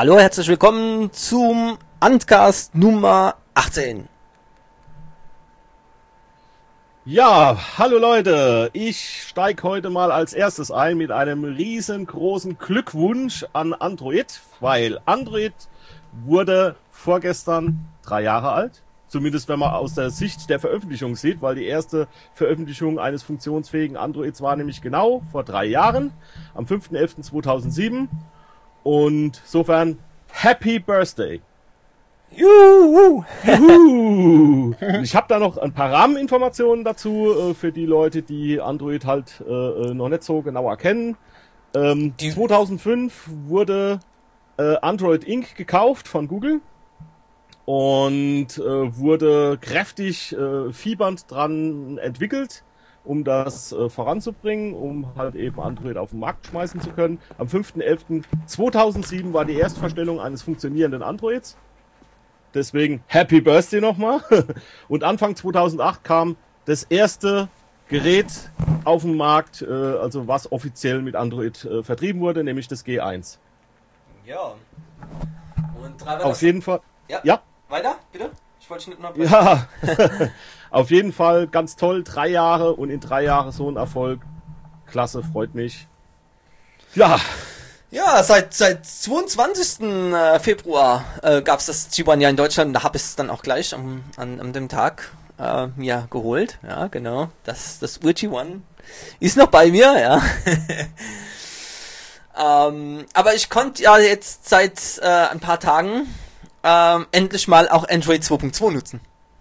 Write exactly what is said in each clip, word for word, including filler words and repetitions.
Hallo, herzlich willkommen zum Antcast Nummer achtzehn. Ja, hallo Leute, ich steige heute mal als erstes ein mit einem riesengroßen Glückwunsch an Android, weil Android wurde vorgestern drei Jahre alt, zumindest wenn man aus der Sicht der Veröffentlichung sieht, weil die erste Veröffentlichung eines funktionsfähigen Androids war nämlich genau vor drei Jahren, am fünften elften zweitausendsieben. Und insofern, Happy Birthday! Juhu! Juhu! Ich habe da noch ein paar Rahmeninformationen dazu, äh, für die Leute, die Android halt äh, noch nicht so genauer kennen. Ähm, zweitausendfünf wurde äh, Android Incorporated gekauft von Google und äh, wurde kräftig äh, fiebernd dran entwickelt, um das äh, voranzubringen, um halt eben Android auf den Markt schmeißen zu können. Am fünften elften zweitausendsieben war die Erstvorstellung eines funktionierenden Androids. Deswegen Happy Birthday nochmal. Und Anfang zweitausendacht kam das erste Gerät auf den Markt, äh, also was offiziell mit Android äh, vertrieben wurde, nämlich das G eins. Ja. Und drei Auf jeden Fall. Ja. ja. Weiter, bitte? Ich wollte nicht noch. Ja. Auf jeden Fall ganz toll. Drei Jahre und in drei Jahren so ein Erfolg. Klasse, freut mich. Ja. Ja, seit seit zweiundzwanzigsten Februar äh, gab es das G eins ja in Deutschland. Da habe ich es dann auch gleich am, an, an dem Tag äh, mir geholt. Ja, genau. Das, das Ur-G eins ist noch bei mir, ja. ähm, aber ich konnte ja jetzt seit äh, ein paar Tagen ähm, endlich mal auch Android zwei Punkt zwei nutzen.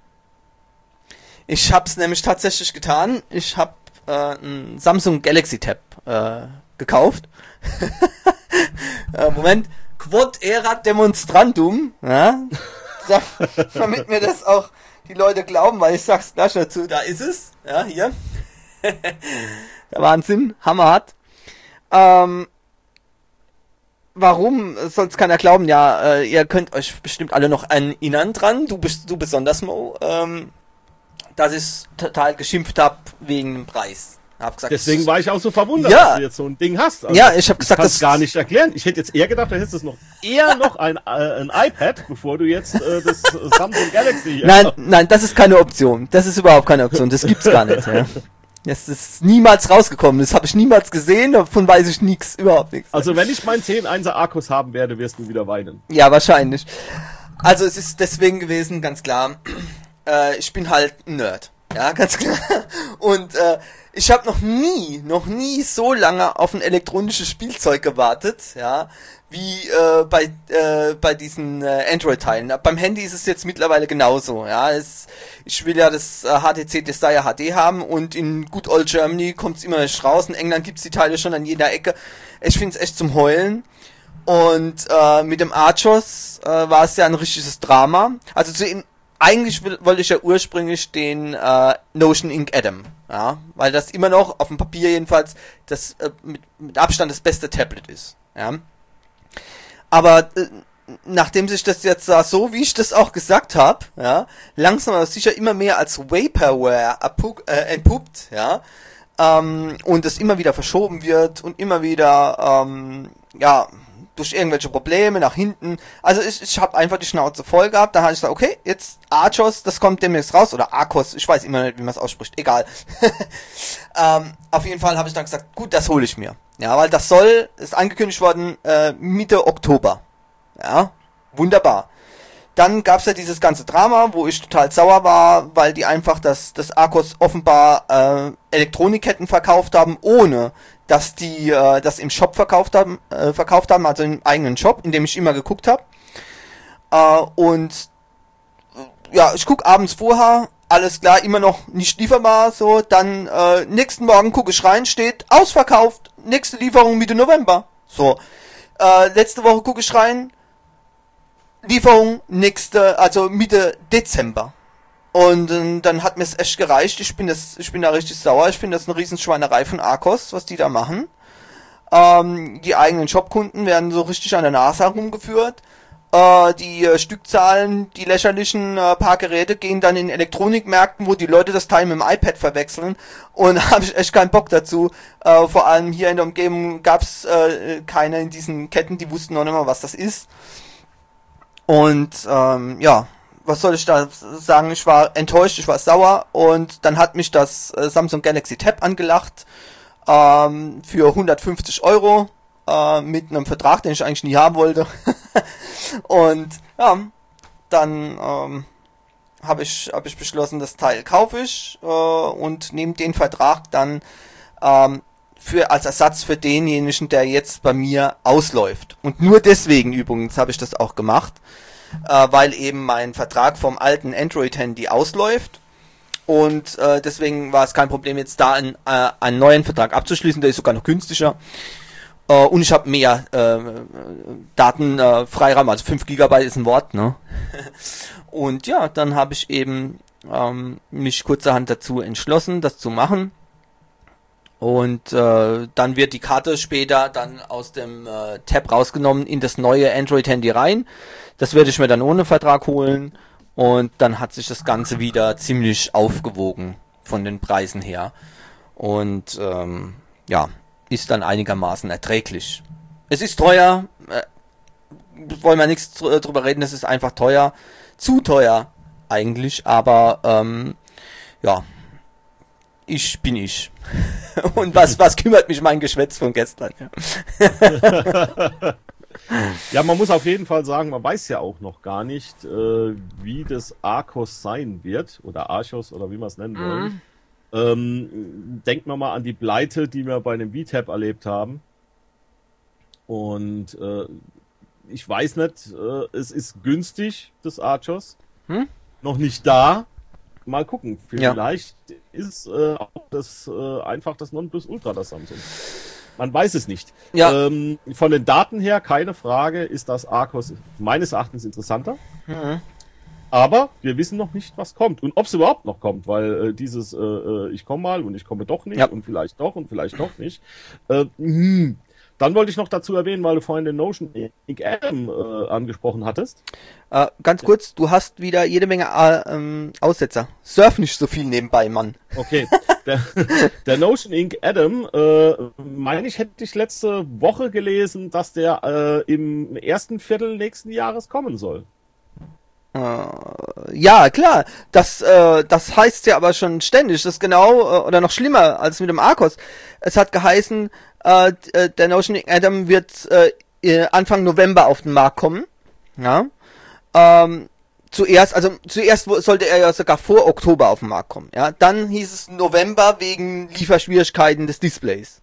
Ich habe es nämlich tatsächlich getan. Ich habe äh, ein Samsung Galaxy Tab äh, gekauft. äh, Moment, Quod erat demonstrandum, ja, damit mir das auch die Leute glauben, weil ich sag's gleich dazu, da ist es, ja, hier, der Wahnsinn, hammerhart. Ähm, warum soll's keiner glauben? Ja, äh, ihr könnt euch bestimmt alle noch erinnern dran, du bist du besonders, Mo, ähm, dass ich total geschimpft habe wegen dem Preis. Hab gesagt, deswegen war ich auch so verwundert, ja, dass du jetzt so ein Ding hast. Also, ja, ich habe gesagt, das gar nicht erklären. Ich hätte jetzt eher gedacht, da hättest du noch eher noch ein, äh, ein iPad, bevor du jetzt äh, das Samsung Galaxy hier Nein, nein, das ist keine Option. Das ist überhaupt keine Option. Das gibt's gar nicht. Ja. Das ist niemals rausgekommen. Das habe ich niemals gesehen. Davon weiß ich nichts, überhaupt nichts. Also wenn ich meinen zehn Einser Akkus haben werde, wirst du wieder weinen. Ja, wahrscheinlich. Also es ist deswegen gewesen, ganz klar. Äh, ich bin halt ein Nerd. Ja, ganz klar. Und äh, ich habe noch nie, noch nie so lange auf ein elektronisches Spielzeug gewartet, ja, wie äh, bei äh, bei diesen äh, Android-Teilen. Beim Handy ist es jetzt mittlerweile genauso, ja. Es, ich will ja das äh, H T C Desire H D haben und in Good Old Germany kommt es immer nicht raus. In England gibt's die Teile schon an jeder Ecke. Ich find's echt zum Heulen. Und äh, mit dem Archos äh, war es ja ein richtiges Drama. Also zu in, eigentlich will, wollte ich ja ursprünglich den äh, Notion Ink Atom, ja, weil das immer noch auf dem Papier jedenfalls das äh, mit, mit Abstand das beste Tablet ist, ja. Aber äh, nachdem sich das jetzt äh, so, wie ich das auch gesagt habe, ja, langsam aber sicher immer mehr als Vaporware äh, entpuppt, ja, ähm, und es immer wieder verschoben wird und immer wieder, ähm, ja, durch irgendwelche Probleme nach hinten. Also ich, ich habe einfach die Schnauze voll gehabt. Da habe ich gesagt, okay, jetzt Archos, das kommt demnächst raus. Oder Arcos, ich weiß immer nicht, wie man es ausspricht. Egal. ähm, auf jeden Fall habe ich dann gesagt, gut, das hole ich mir. Ja, weil das soll, ist angekündigt worden, äh, Mitte Oktober. Ja, wunderbar. Dann gab's ja dieses ganze Drama, wo ich total sauer war, weil die einfach das, das Arcos offenbar äh, Elektronikketten verkauft haben, ohne dass die äh, das im Shop verkauft haben, äh, verkauft haben, also im eigenen Shop, in dem ich immer geguckt habe. Äh, und äh, ja, ich guck abends vorher, alles klar, immer noch nicht lieferbar, so, dann äh, nächsten Morgen gucke ich rein, steht ausverkauft, nächste Lieferung Mitte November. So, äh, letzte Woche gucke ich rein, Lieferung nächste, also Mitte Dezember. Und äh, dann hat mir es echt gereicht. Ich bin das, ich bin da richtig sauer. Ich finde das eine Riesenschweinerei von Arcos, was die da machen. Ähm, die eigenen Shopkunden werden so richtig an der Nase herumgeführt. Äh, die äh, Stückzahlen, die lächerlichen äh, paar Geräte gehen dann in Elektronikmärkten, wo die Leute das Teil mit dem iPad verwechseln, und habe ich echt keinen Bock dazu. Äh, vor allem hier in der Umgebung gab's äh, keine in diesen Ketten, die wussten noch nicht mal, was das ist. Und ähm, ja, was soll ich da sagen? Ich war enttäuscht, ich war sauer, und dann hat mich das äh, Samsung Galaxy Tab angelacht ähm, für hundertfünfzig Euro. Äh, mit einem Vertrag, den ich eigentlich nie haben wollte. Und ja, dann ähm, habe ich, hab ich beschlossen, das Teil kaufe ich äh, und nehme den Vertrag dann ähm, für, als Ersatz für denjenigen, der jetzt bei mir ausläuft. Und nur deswegen übrigens habe ich das auch gemacht, äh, weil eben mein Vertrag vom alten Android-Handy ausläuft. Und äh, deswegen war es kein Problem, jetzt da einen, äh, einen neuen Vertrag abzuschließen, der ist sogar noch günstiger. Uh, und ich habe mehr äh, Datenfreiraum, äh, also fünf Gigabyte ist ein Wort, ne? Und ja, dann habe ich eben ähm, mich kurzerhand dazu entschlossen, das zu machen. Und äh, dann wird die Karte später dann aus dem äh, Tab rausgenommen in das neue Android-Handy rein. Das werde ich mir dann ohne Vertrag holen. Und dann hat sich das Ganze wieder ziemlich aufgewogen von den Preisen her. Und ähm, ja, ist dann einigermaßen erträglich. Es ist teuer, äh, wollen wir nichts dr- drüber reden, es ist einfach teuer, zu teuer eigentlich, aber ähm, ja, ich bin ich. Und was, was kümmert mich mein Geschwätz von gestern? Ja. Ja, man muss auf jeden Fall sagen, man weiß ja auch noch gar nicht, äh, wie das Arcos sein wird, oder Archos, oder wie man es nennen wollen. Mhm. Ähm, denkt man mal an die Pleite, die wir bei dem V-Tab erlebt haben. Und äh, ich weiß nicht, äh, es ist günstig, das Archos. Hm? Noch nicht da. Mal gucken. Vielleicht ja. ist äh, auch das äh, einfach das Nonplusultra, das Samsung. Man weiß es nicht. Ja. Ähm, von den Daten her, keine Frage, ist das Arcos meines Erachtens interessanter. Mhm. Aber wir wissen noch nicht, was kommt und ob es überhaupt noch kommt, weil äh, dieses äh, ich komme mal und ich komme doch nicht ja. und vielleicht doch und vielleicht doch nicht. Äh, hm. Dann wollte ich noch dazu erwähnen, weil du vorhin den Notion Ink Atom äh, angesprochen hattest. Äh, ganz kurz, du hast wieder jede Menge äh, ähm, Aussetzer. Surf nicht so viel nebenbei, Mann. Okay. Der, der Notion Ink Atom, äh, meine ich, hätte ich letzte Woche gelesen, dass der äh, im ersten Viertel nächsten Jahres kommen soll. Ja, klar, das äh, das heißt ja aber schon ständig, das ist genau, äh, oder noch schlimmer als mit dem Arcos. Es hat geheißen, äh, der Notion Ink Atom wird äh, Anfang November auf den Markt kommen. Ja. Ähm, zuerst, also zuerst sollte er ja sogar vor Oktober auf den Markt kommen. Ja. Dann hieß es November wegen Lieferschwierigkeiten des Displays.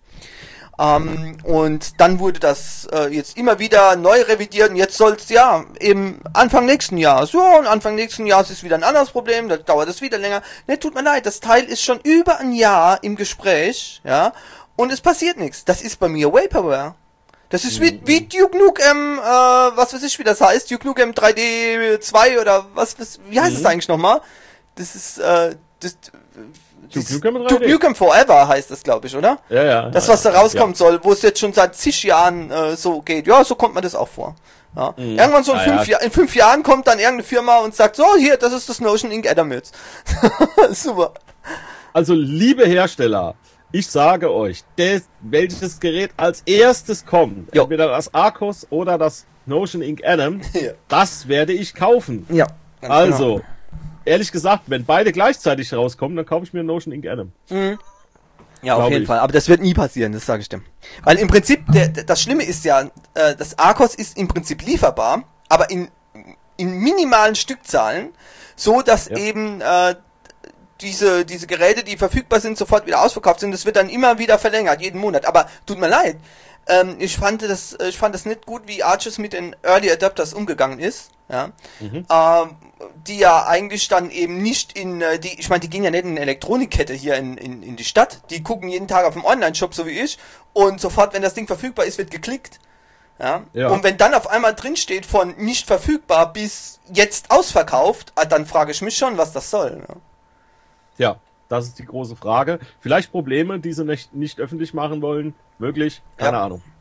Um, und dann wurde das äh, jetzt immer wieder neu revidiert und jetzt soll es ja eben Anfang nächsten Jahres. So, und Anfang nächsten Jahres ist wieder ein anderes Problem, da dauert es wieder länger. Ne, tut mir leid, das Teil ist schon über ein Jahr im Gespräch, ja, und es passiert nichts. Das ist bei mir Vaporware. Das ist wie, wie Duke Nukem, äh, was weiß ich, wie das heißt, Duke Nukem drei D zwei oder was, was wie heißt es mhm. eigentlich nochmal? Das ist, äh, das... Duke Nukem, Duke Nukem Forever heißt das, glaube ich, oder? Ja, ja. Das, was da rauskommen ja. soll, wo es jetzt schon seit zig Jahren äh, so geht. Ja, so kommt man das auch vor. Ja. Mhm. Irgendwann so in, ah, fünf ja. Jahr, in fünf Jahren kommt dann irgendeine Firma und sagt, so, hier, das ist das Notion Ink Atom jetzt. Super. Also, liebe Hersteller, ich sage euch, des, welches Gerät als erstes kommt, jo. entweder das Arcos oder das Notion Ink Atom, ja. das werde ich kaufen. Ja. Also... Genau. Ehrlich gesagt, wenn beide gleichzeitig rauskommen, dann kaufe ich mir Notion Ink Atom. Mhm. Ja, auf jeden ich. Fall. Aber das wird nie passieren, das sage ich dir. Weil im Prinzip, der, der, das Schlimme ist ja, äh, das Arcos ist im Prinzip lieferbar, aber in, in minimalen Stückzahlen, so dass ja. eben äh, diese diese Geräte, die verfügbar sind, sofort wieder ausverkauft sind. Das wird dann immer wieder verlängert, jeden Monat. Aber tut mir leid, ähm, ich fand das, ich fand das nicht gut, wie Arches mit den Early Adapters umgegangen ist. Ja, mhm. ähm, die ja eigentlich dann eben nicht in äh, die, ich meine, die gehen ja nicht in eine Elektronikkette hier in, in, in die Stadt, die gucken jeden Tag auf dem Online-Shop, so wie ich, und sofort, wenn das Ding verfügbar ist, wird geklickt. Ja? Ja. Und wenn dann auf einmal drin steht von nicht verfügbar bis jetzt ausverkauft, dann frage ich mich schon, was das soll. Ja, ja, das ist die große Frage. Vielleicht Probleme, die sie nicht, nicht öffentlich machen wollen, wirklich, keine ja. Ahnung.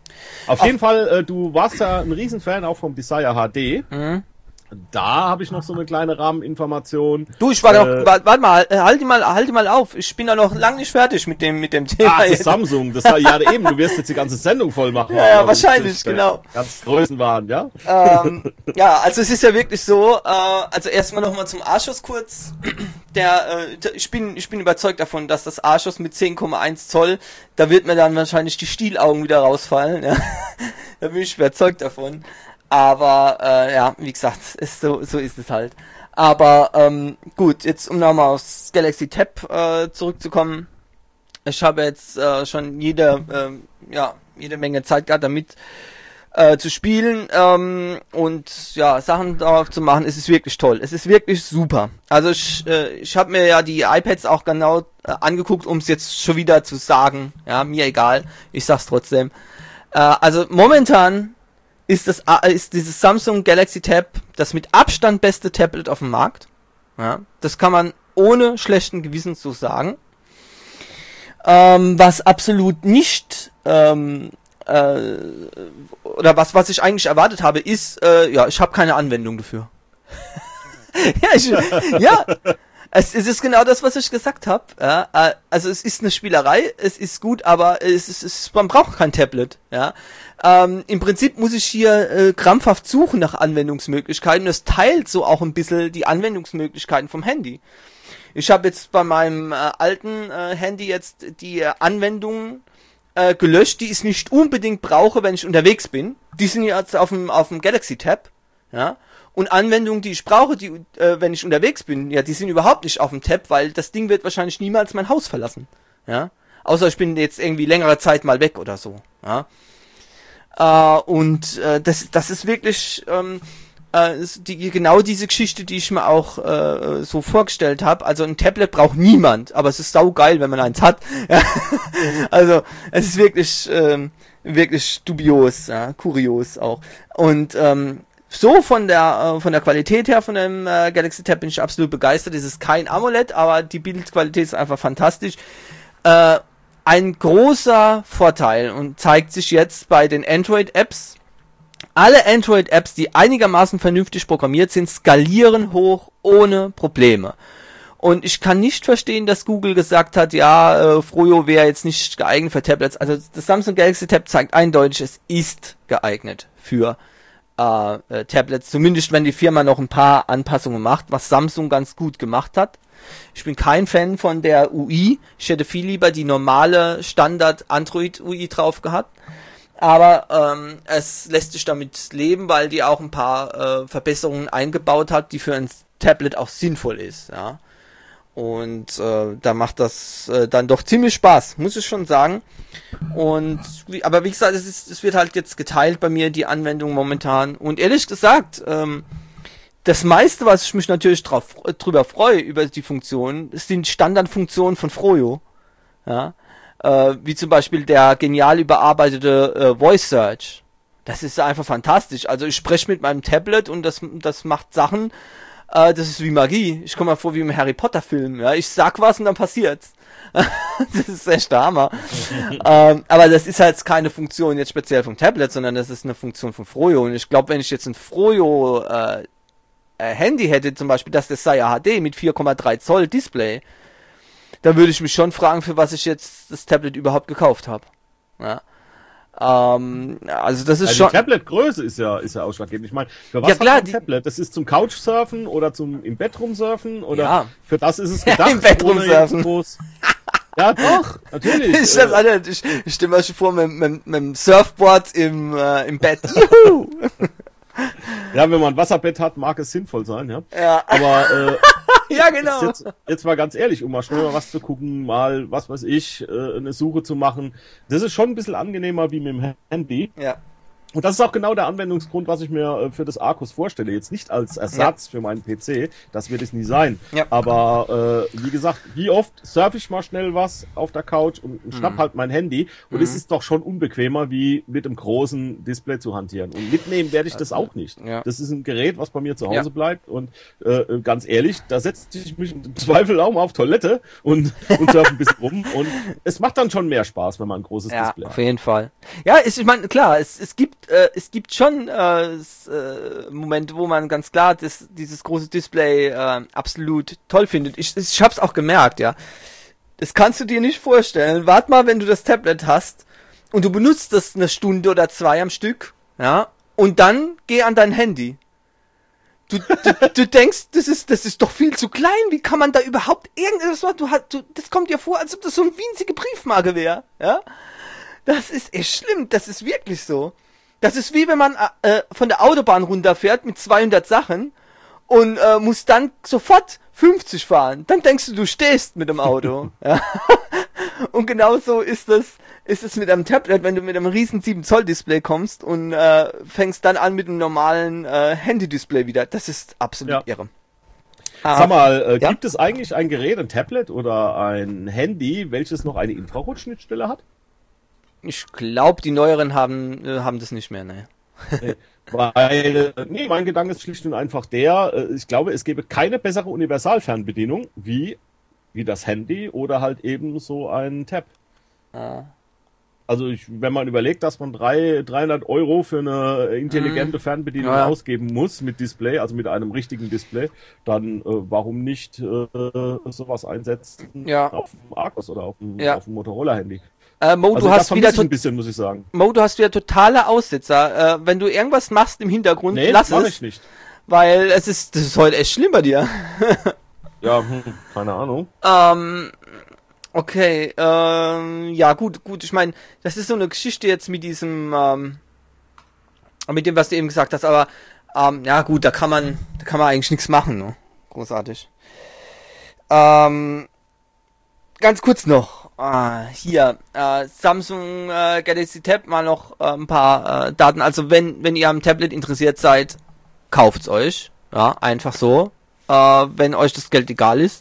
Auf, Auf jeden Fall, äh, du warst ja ein Riesenfan auch vom Desire H D. Mhm. Da habe ich noch so eine kleine Rahmeninformation. Du, ich war doch, äh, warte mal, halt die mal, halt die mal auf. Ich bin da noch lang nicht fertig mit dem, mit dem Thema. Ah, das ist Samsung. Das war ja eben, du wirst jetzt die ganze Sendung voll machen. Ja, ja wahrscheinlich, genau. Ganz Größenwahn, ja? Ähm, ja, also es ist ja wirklich so, äh, also erstmal nochmal zum A-Schuss kurz. Der, äh, ich bin, ich bin überzeugt davon, dass das A-Schuss mit zehn Komma eins Zoll, da wird mir dann wahrscheinlich die Stielaugen wieder rausfallen, ja. Da bin ich überzeugt davon. Aber, äh, ja, wie gesagt, ist so, so ist es halt. Aber, ähm, gut, jetzt um nochmal aufs Galaxy Tab, äh, zurückzukommen. Ich habe jetzt, äh, schon jede, äh, ja, jede Menge Zeit gehabt, damit, äh, zu spielen, ähm, und, ja, Sachen darauf zu machen. Es ist wirklich toll. Es ist wirklich super. Also, ich, äh, ich habe mir ja die iPads auch genau äh, angeguckt, um es jetzt schon wieder zu sagen. Ja, mir egal. Ich sag's trotzdem. Äh, also, momentan, ist das ist dieses Samsung Galaxy Tab das mit Abstand beste Tablet auf dem Markt. Ja, das kann man ohne schlechten Gewissen so sagen. Ähm, was absolut nicht ähm, äh, oder was was ich eigentlich erwartet habe, ist äh, ja, ich habe keine Anwendung dafür. ja, ich, ja. Es, es ist genau das, was ich gesagt habe. Ja, also es ist eine Spielerei, es ist gut, aber es ist, es, man braucht kein Tablet. Ja, ähm, im Prinzip muss ich hier äh, krampfhaft suchen nach Anwendungsmöglichkeiten. Das teilt so auch ein bisschen die Anwendungsmöglichkeiten vom Handy. Ich habe jetzt bei meinem äh, alten äh, Handy jetzt die äh, Anwendungen äh, gelöscht, die ich nicht unbedingt brauche, wenn ich unterwegs bin. Die sind jetzt auf dem auf dem Galaxy Tab. Ja. Und Anwendungen, die ich brauche, die, äh, wenn ich unterwegs bin, ja, die sind überhaupt nicht auf dem Tab, weil das Ding wird wahrscheinlich niemals mein Haus verlassen. Ja. Außer ich bin jetzt irgendwie längere Zeit mal weg oder so. Ja. Äh, und äh, das, das ist wirklich ähm, äh, die, genau diese Geschichte, die ich mir auch äh, so vorgestellt habe. Also ein Tablet braucht niemand, aber es ist saugeil, wenn man eins hat. Ja. Also es ist wirklich, ähm, wirklich dubios, ja, kurios auch. Und ähm, so von der äh, von der Qualität her von dem äh, Galaxy Tab bin ich absolut begeistert. Es ist kein AMOLED, aber die Bildqualität ist einfach fantastisch. Äh, ein großer Vorteil und zeigt sich jetzt bei den Android-Apps. Alle Android-Apps, die einigermaßen vernünftig programmiert sind, skalieren hoch ohne Probleme. Und ich kann nicht verstehen, dass Google gesagt hat, ja, äh, Froyo wäre jetzt nicht geeignet für Tablets. Also das Samsung Galaxy Tab zeigt eindeutig, es ist geeignet für Äh, Tablets, zumindest wenn die Firma noch ein paar Anpassungen macht, was Samsung ganz gut gemacht hat. Ich bin kein Fan von der U I, ich hätte viel lieber die normale Standard Android U I drauf gehabt, aber ähm, es lässt sich damit leben, weil die auch ein paar äh, Verbesserungen eingebaut hat, die für ein Tablet auch sinnvoll ist, ja. Und äh, da macht das äh, dann doch ziemlich Spaß, muss ich schon sagen. Und wie, aber wie gesagt, es ist, es wird halt jetzt geteilt bei mir, die Anwendung momentan. Und ehrlich gesagt, ähm, das meiste, was ich mich natürlich drauf, drüber freue, über die Funktionen, sind Standardfunktionen von Froyo. Ja, äh, wie zum Beispiel der genial überarbeitete äh, Voice Search. Das ist einfach fantastisch. Also ich spreche mit meinem Tablet und das, das macht Sachen. Uh, das ist wie Magie. Ich komme mal vor wie im Harry Potter Film. Ja, ich sag was und dann passiert's. Das ist echt der Hammer. um, aber das ist halt keine Funktion jetzt speziell vom Tablet, sondern das ist eine Funktion von Froyo. Und ich glaube, wenn ich jetzt ein Froyo äh, äh, Handy hätte, zum Beispiel das Desire H D mit vier Komma drei Zoll Display, dann würde ich mich schon fragen, für was ich jetzt das Tablet überhaupt gekauft habe. Ja. Ähm, also das ist also schon. Die Tabletgröße ist ja ist ja ausschlaggebend. Ich meine, für was ja, klar, hat ein Tablet? Das ist zum Couchsurfen oder zum im Bett rumsurfen oder ja. Für das ist es gedacht. Ja, im Bett rumsurfen. Ja, doch, natürlich. Ich, das, Alter, ich, ich stelle mir schon vor mit, mit, mit dem Surfboard im äh, im Bett. Juhu! Ja, wenn man ein Wasserbett hat, mag es sinnvoll sein, ja. Ja. Aber äh, ja, genau. Jetzt, jetzt mal ganz ehrlich, um mal schnell mal was zu gucken, mal, was weiß ich, äh, eine Suche zu machen. Das ist schon ein bisschen angenehmer wie mit dem Handy. Ja. Und das ist auch genau der Anwendungsgrund, was ich mir äh, für das Arcus vorstelle. Jetzt nicht als Ersatz ja. für meinen P C, das wird es nie sein. Ja. Aber äh, wie gesagt, wie oft surfe ich mal schnell was auf der Couch und, und schnapp mhm. halt mein Handy. Und mhm. es ist doch schon unbequemer, wie mit einem großen Display zu hantieren. Und mitnehmen werde ich das auch nicht. Ja. Das ist ein Gerät, was bei mir zu Hause ja. bleibt. Und äh, ganz ehrlich, da setze ich mich im Zweifel auch mal auf Toilette und, und surfe ein bisschen rum. Und es macht dann schon mehr Spaß, wenn man ein großes ja, Display hat. Auf jeden Fall. Ja, ist, ich meine, klar, es, es gibt Äh, es gibt schon äh, s, äh, Momente, wo man ganz klar das, dieses große Display äh, absolut toll findet. Ich, ich hab's auch gemerkt, ja. Das kannst du dir nicht vorstellen. Wart mal, wenn du das Tablet hast und du benutzt das eine Stunde oder zwei am Stück, ja, und dann geh an dein Handy. Du, du, du denkst, das ist, das ist doch viel zu klein. Wie kann man da überhaupt irgendwas machen? Du hast, du, das kommt dir vor, als ob das so eine winzige Briefmarke wäre, ja. Das ist echt schlimm. Das ist wirklich so. Das ist wie wenn man äh, von der Autobahn runterfährt mit zweihundert Sachen und äh, muss dann sofort fünfzig fahren. Dann denkst du, du stehst mit dem Auto. Ja. Und genauso ist es ist es mit einem Tablet, wenn du mit einem riesen sieben Zoll Display kommst und äh, fängst dann an mit einem normalen äh, Handy-Display wieder. Das ist absolut ja. irre. Ah, Sag mal, äh, ja? gibt es eigentlich ein Gerät, ein Tablet oder ein Handy, welches noch eine Infrarotschnittstelle hat? Ich glaube, die neueren haben äh, haben das nicht mehr, ne. Nee, weil, nee, mein Gedanke ist schlicht und einfach der, äh, ich glaube, es gäbe keine bessere Universalfernbedienung wie, wie das Handy oder halt eben so ein Tab. Ah. Also ich, wenn man überlegt, dass man drei, dreihundert Euro für eine intelligente Fernbedienung ja. ausgeben muss mit Display, also mit einem richtigen Display, dann äh, warum nicht äh, sowas einsetzen ja. auf dem Arcus oder auf dem, ja. auf dem Motorola-Handy? Äh, Mo, also du hast wieder ein bisschen, muss ich sagen. Mo, du hast wieder totale Aussetzer. Äh, wenn du irgendwas machst im Hintergrund, nee, lass mach es. Ich nicht. Weil es ist, das ist heute echt schlimm bei dir. ja, hm, keine Ahnung. Ähm, okay, ähm, ja gut, gut. Ich meine, das ist so eine Geschichte jetzt mit diesem, ähm, mit dem, was du eben gesagt hast. Aber ähm, ja gut, da kann man, da kann man eigentlich nichts machen. Ne? Großartig. Ähm, ganz kurz noch. Ah, hier, äh, Samsung äh, Galaxy Tab, mal noch äh, ein paar äh, Daten. Also wenn wenn ihr am Tablet interessiert seid, kauft's euch. Ja, einfach so. Äh, wenn euch das Geld egal ist.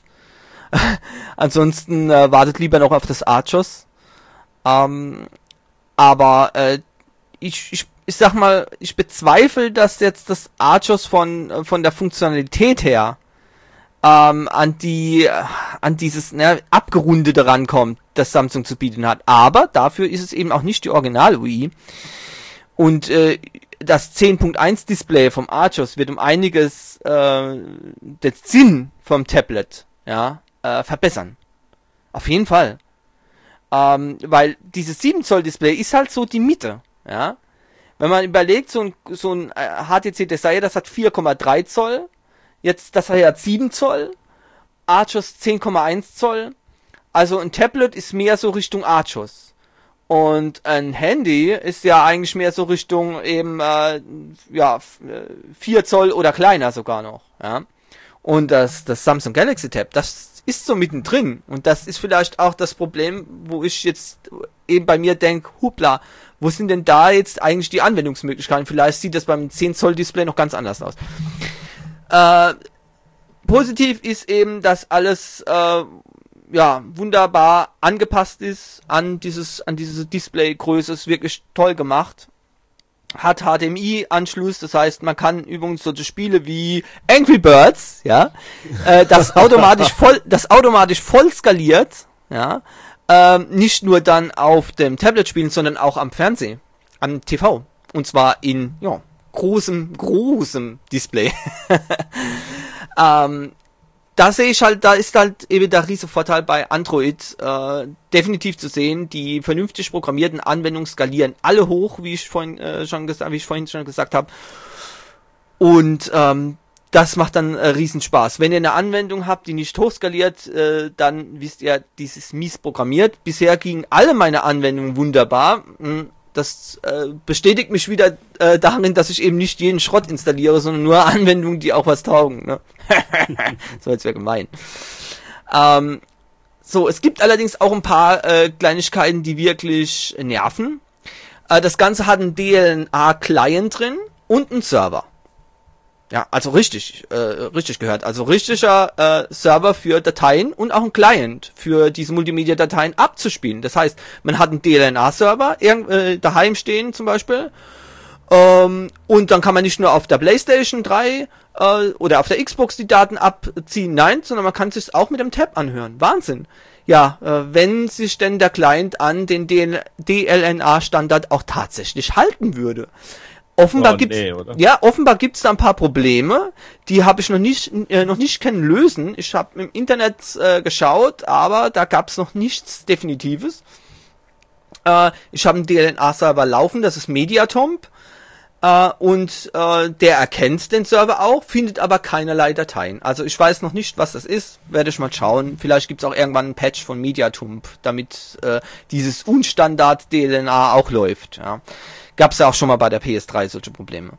Ansonsten äh, wartet lieber noch auf das Archos. Ähm, aber äh, ich, ich ich sag mal, ich bezweifle, dass jetzt das Archos von von der Funktionalität her ähm, an die an dieses ne, abgerundete rankommt, das Samsung zu bieten hat. Aber dafür ist es eben auch nicht die Original-U I. Und äh, das zehn Punkt eins Display vom Archos wird um einiges äh, den Sinn vom Tablet ja äh, verbessern. Auf jeden Fall. Ähm, weil dieses sieben Zoll Display ist halt so die Mitte. Ja. Wenn man überlegt, so ein, so ein äh, H T C Desire, das hat vier Komma drei Zoll. Jetzt, das hat sieben Zoll. Archos zehn Komma eins Zoll. Also ein Tablet ist mehr so Richtung Archos. Und ein Handy ist ja eigentlich mehr so Richtung eben, äh, ja, vier Zoll oder kleiner sogar noch, ja. Und das, das Samsung Galaxy Tab, das ist so mittendrin. Und das ist vielleicht auch das Problem, wo ich jetzt eben bei mir denke, hupla, wo sind denn da jetzt eigentlich die Anwendungsmöglichkeiten? Vielleicht sieht das beim zehn Zoll Display noch ganz anders aus. Äh, positiv ist eben, dass alles, äh, ja, wunderbar angepasst ist an dieses, an diese Displaygröße, ist wirklich toll gemacht. Hat H D M I-Anschluss, das heißt, man kann übrigens solche Spiele wie Angry Birds, ja, äh, das automatisch voll, das automatisch voll skaliert, ja, ähm, nicht nur dann auf dem Tablet spielen, sondern auch am Fernsehen, am T V. Und zwar in, ja, großem, großem Display. ähm, Da sehe ich halt, da ist halt eben der riese Vorteil bei Android äh, definitiv zu sehen. Die vernünftig programmierten Anwendungen skalieren alle hoch, wie ich vorhin äh, schon gesagt, wie ich vorhin schon gesagt habe. Und ähm, das macht dann äh, riesen Spaß. Wenn ihr eine Anwendung habt, die nicht hochskaliert, äh, dann wisst ihr, dies ist mies programmiert. Bisher gingen alle meine Anwendungen wunderbar. Das äh, bestätigt mich wieder äh, darin, dass ich eben nicht jeden Schrott installiere, sondern nur Anwendungen, die auch was taugen. Ne? So, jetzt wäre gemein. Ähm, so, es gibt allerdings auch ein paar äh, Kleinigkeiten, die wirklich nerven. Äh, das Ganze hat einen D L N A-Client drin und einen Server. Ja, also richtig, äh, richtig gehört. Also richtiger äh, Server für Dateien und auch ein Client für diese Multimedia-Dateien abzuspielen. Das heißt, man hat einen D L N A-Server äh, daheim stehen zum Beispiel. Ähm, und dann kann man nicht nur auf der PlayStation drei äh, oder auf der Xbox die Daten abziehen, nein, sondern man kann sich auch mit dem Tab anhören. Wahnsinn. Ja, äh, wenn sich denn der Client an den D L N A-Standard auch tatsächlich halten würde. Offenbar oh, gibt's, nee, ja, offenbar gibt's da ein paar Probleme, die habe ich noch nicht, äh, noch nicht können lösen. Ich habe im Internet äh, geschaut, aber da gab's noch nichts Definitives. Äh, ich habe einen D L N A-Server laufen, das ist Mediatomp, äh, und äh, der erkennt den Server auch, findet aber keinerlei Dateien. Also ich weiß noch nicht, was das ist, werde ich mal schauen. Vielleicht gibt's auch irgendwann einen Patch von Mediatomp, damit äh, dieses Unstandard D L N A auch läuft, ja. Gab's ja auch schon mal bei der P S drei solche Probleme.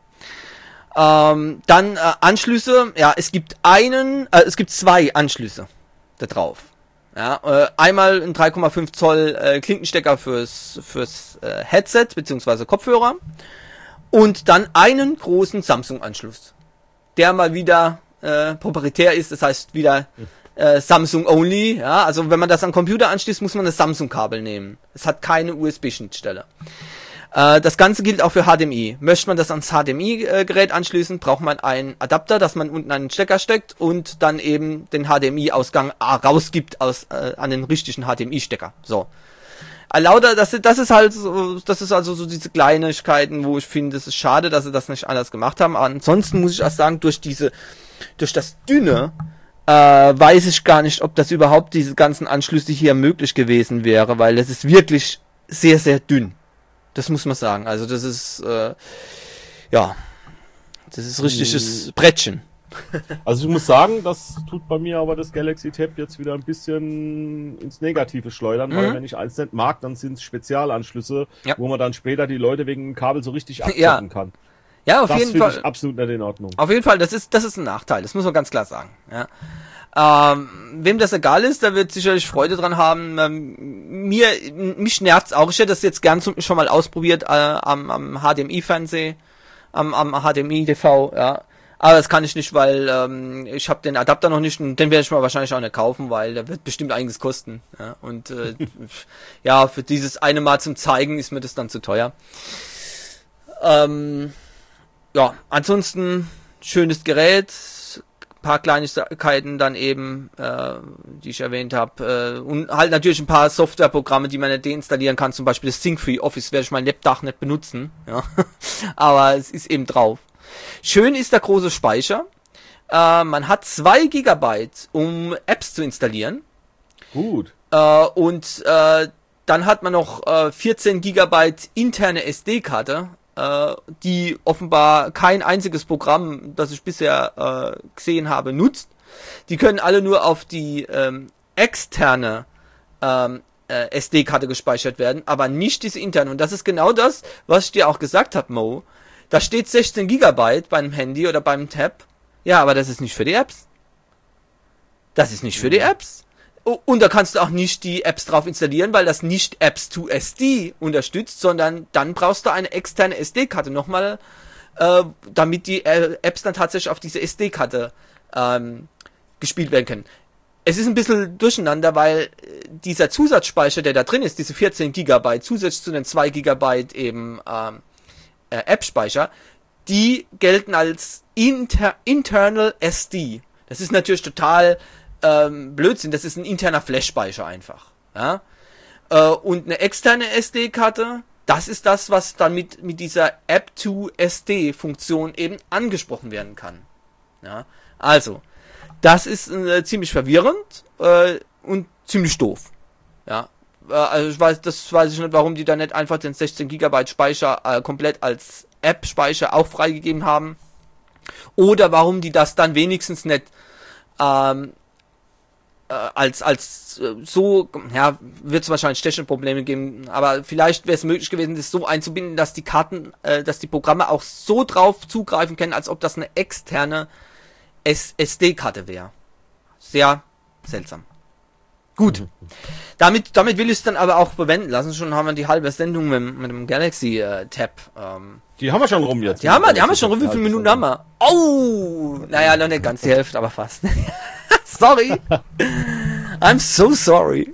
Ähm, dann äh, Anschlüsse. Ja, es gibt einen, äh, es gibt zwei Anschlüsse da drauf. Ja, äh, einmal ein drei Komma fünf Zoll äh, Klinkenstecker fürs fürs äh, Headset beziehungsweise Kopfhörer und dann einen großen Samsung-Anschluss, der mal wieder äh, proprietär ist. Das heißt wieder äh, Samsung only. Ja, also wenn man das an Computer anschließt, muss man das Samsung-Kabel nehmen. Es hat keine U S B-Schnittstelle. Das Ganze gilt auch für H D M I. Möchte man das ans H D M I-Gerät anschließen, braucht man einen Adapter, dass man unten einen Stecker steckt und dann eben den H D M I-Ausgang rausgibt aus, äh, an den richtigen H D M I-Stecker. So. Lauter, das, das ist halt so, das ist also so diese Kleinigkeiten, wo ich finde, es ist schade, dass sie das nicht anders gemacht haben. Aber ansonsten muss ich auch sagen, durch diese, durch das Dünne, äh, weiß ich gar nicht, ob das überhaupt diese ganzen Anschlüsse hier möglich gewesen wäre, weil es ist wirklich sehr, sehr dünn. Das muss man sagen. Also das ist, äh, ja, das ist richtiges Brettchen. Also ich muss sagen, das tut bei mir aber das Galaxy Tab jetzt wieder ein bisschen ins Negative schleudern, mhm. weil wenn ich eins nicht mag, dann sind es Spezialanschlüsse, ja. wo man dann später die Leute wegen dem Kabel so richtig abzocken ja. kann. Ja, auf das jeden Fall. Ich absolut nicht in Ordnung. Auf jeden Fall, das ist, das ist ein Nachteil. Das muss man ganz klar sagen. Ja. Ähm, wem das egal ist, der wird sicherlich Freude dran haben. Ähm, mir, mich nervt's auch. Ich hätte das jetzt gern zum, schon mal ausprobiert äh, am, am H D M I-Fernseh, am, am H D M I-T V, ja. Aber das kann ich nicht, weil ähm, ich habe den Adapter noch nicht und den werde ich mir wahrscheinlich auch nicht kaufen, weil der wird bestimmt einiges kosten. Ja. Und äh, ja, für dieses eine Mal zum Zeigen ist mir das dann zu teuer. Ähm, ja, ansonsten schönes Gerät. Paar Kleinigkeiten dann eben, äh, die ich erwähnt habe, äh, und halt natürlich ein paar Softwareprogramme, die man nicht deinstallieren kann, zum Beispiel das Syncfree Office werde ich mein Laptop nicht benutzen, ja, aber es ist eben drauf. Schön ist der große Speicher, äh, man hat zwei Gigabyte, um Apps zu installieren. Gut. Äh, und äh, dann hat man noch äh, vierzehn Gigabyte interne S D-Karte, die offenbar kein einziges Programm, das ich bisher äh, gesehen habe, nutzt. Die können alle nur auf die ähm, externe ähm, äh, S D-Karte gespeichert werden, aber nicht diese interne. Und das ist genau das, was ich dir auch gesagt habe, Mo. Da steht sechzehn Gigabyte beim Handy oder beim Tab. Ja, aber das ist nicht für die Apps. Das ist nicht für die Apps. Und da kannst du auch nicht die Apps drauf installieren, weil das nicht Apps to S D unterstützt, sondern dann brauchst du eine externe S D-Karte nochmal, äh, damit die äh, Apps dann tatsächlich auf diese S D-Karte ähm, gespielt werden können. Es ist ein bisschen durcheinander, weil dieser Zusatzspeicher, der da drin ist, diese vierzehn Gigabyte, zusätzlich zu den zwei Gigabyte eben ähm, äh, App-Speicher, die gelten als inter internal S D. Das ist natürlich total Ähm, Blödsinn, das ist ein interner Flash-Speicher einfach. Ja? Äh, und eine externe S D-Karte, das ist das, was dann mit, mit dieser App-to-S D-Funktion eben angesprochen werden kann. Ja? Also, das ist äh, ziemlich verwirrend äh, und ziemlich doof. Ja? Äh, also ich weiß, das weiß ich nicht, warum die da nicht einfach den sechzehn Gigabyte Speicher äh, komplett als App-Speicher auch freigegeben haben. Oder warum die das dann wenigstens nicht ähm, als als so, ja, wird es wahrscheinlich technische Probleme geben, aber vielleicht wäre es möglich gewesen, das so einzubinden, dass die Karten, äh, dass die Programme auch so drauf zugreifen können, als ob das eine externe S D-Karte wäre. Sehr seltsam. Gut. Damit, damit will ich es dann aber auch bewenden lassen. Schon haben wir die halbe Sendung mit, mit dem Galaxy-Tab. Äh, ähm. Die haben wir schon rum jetzt. Die haben wir, die haben wir schon rum. Wie viele Minuten haben wir? Oh! Naja, noch nicht ganz die Hälfte, aber fast. Sorry. I'm so sorry.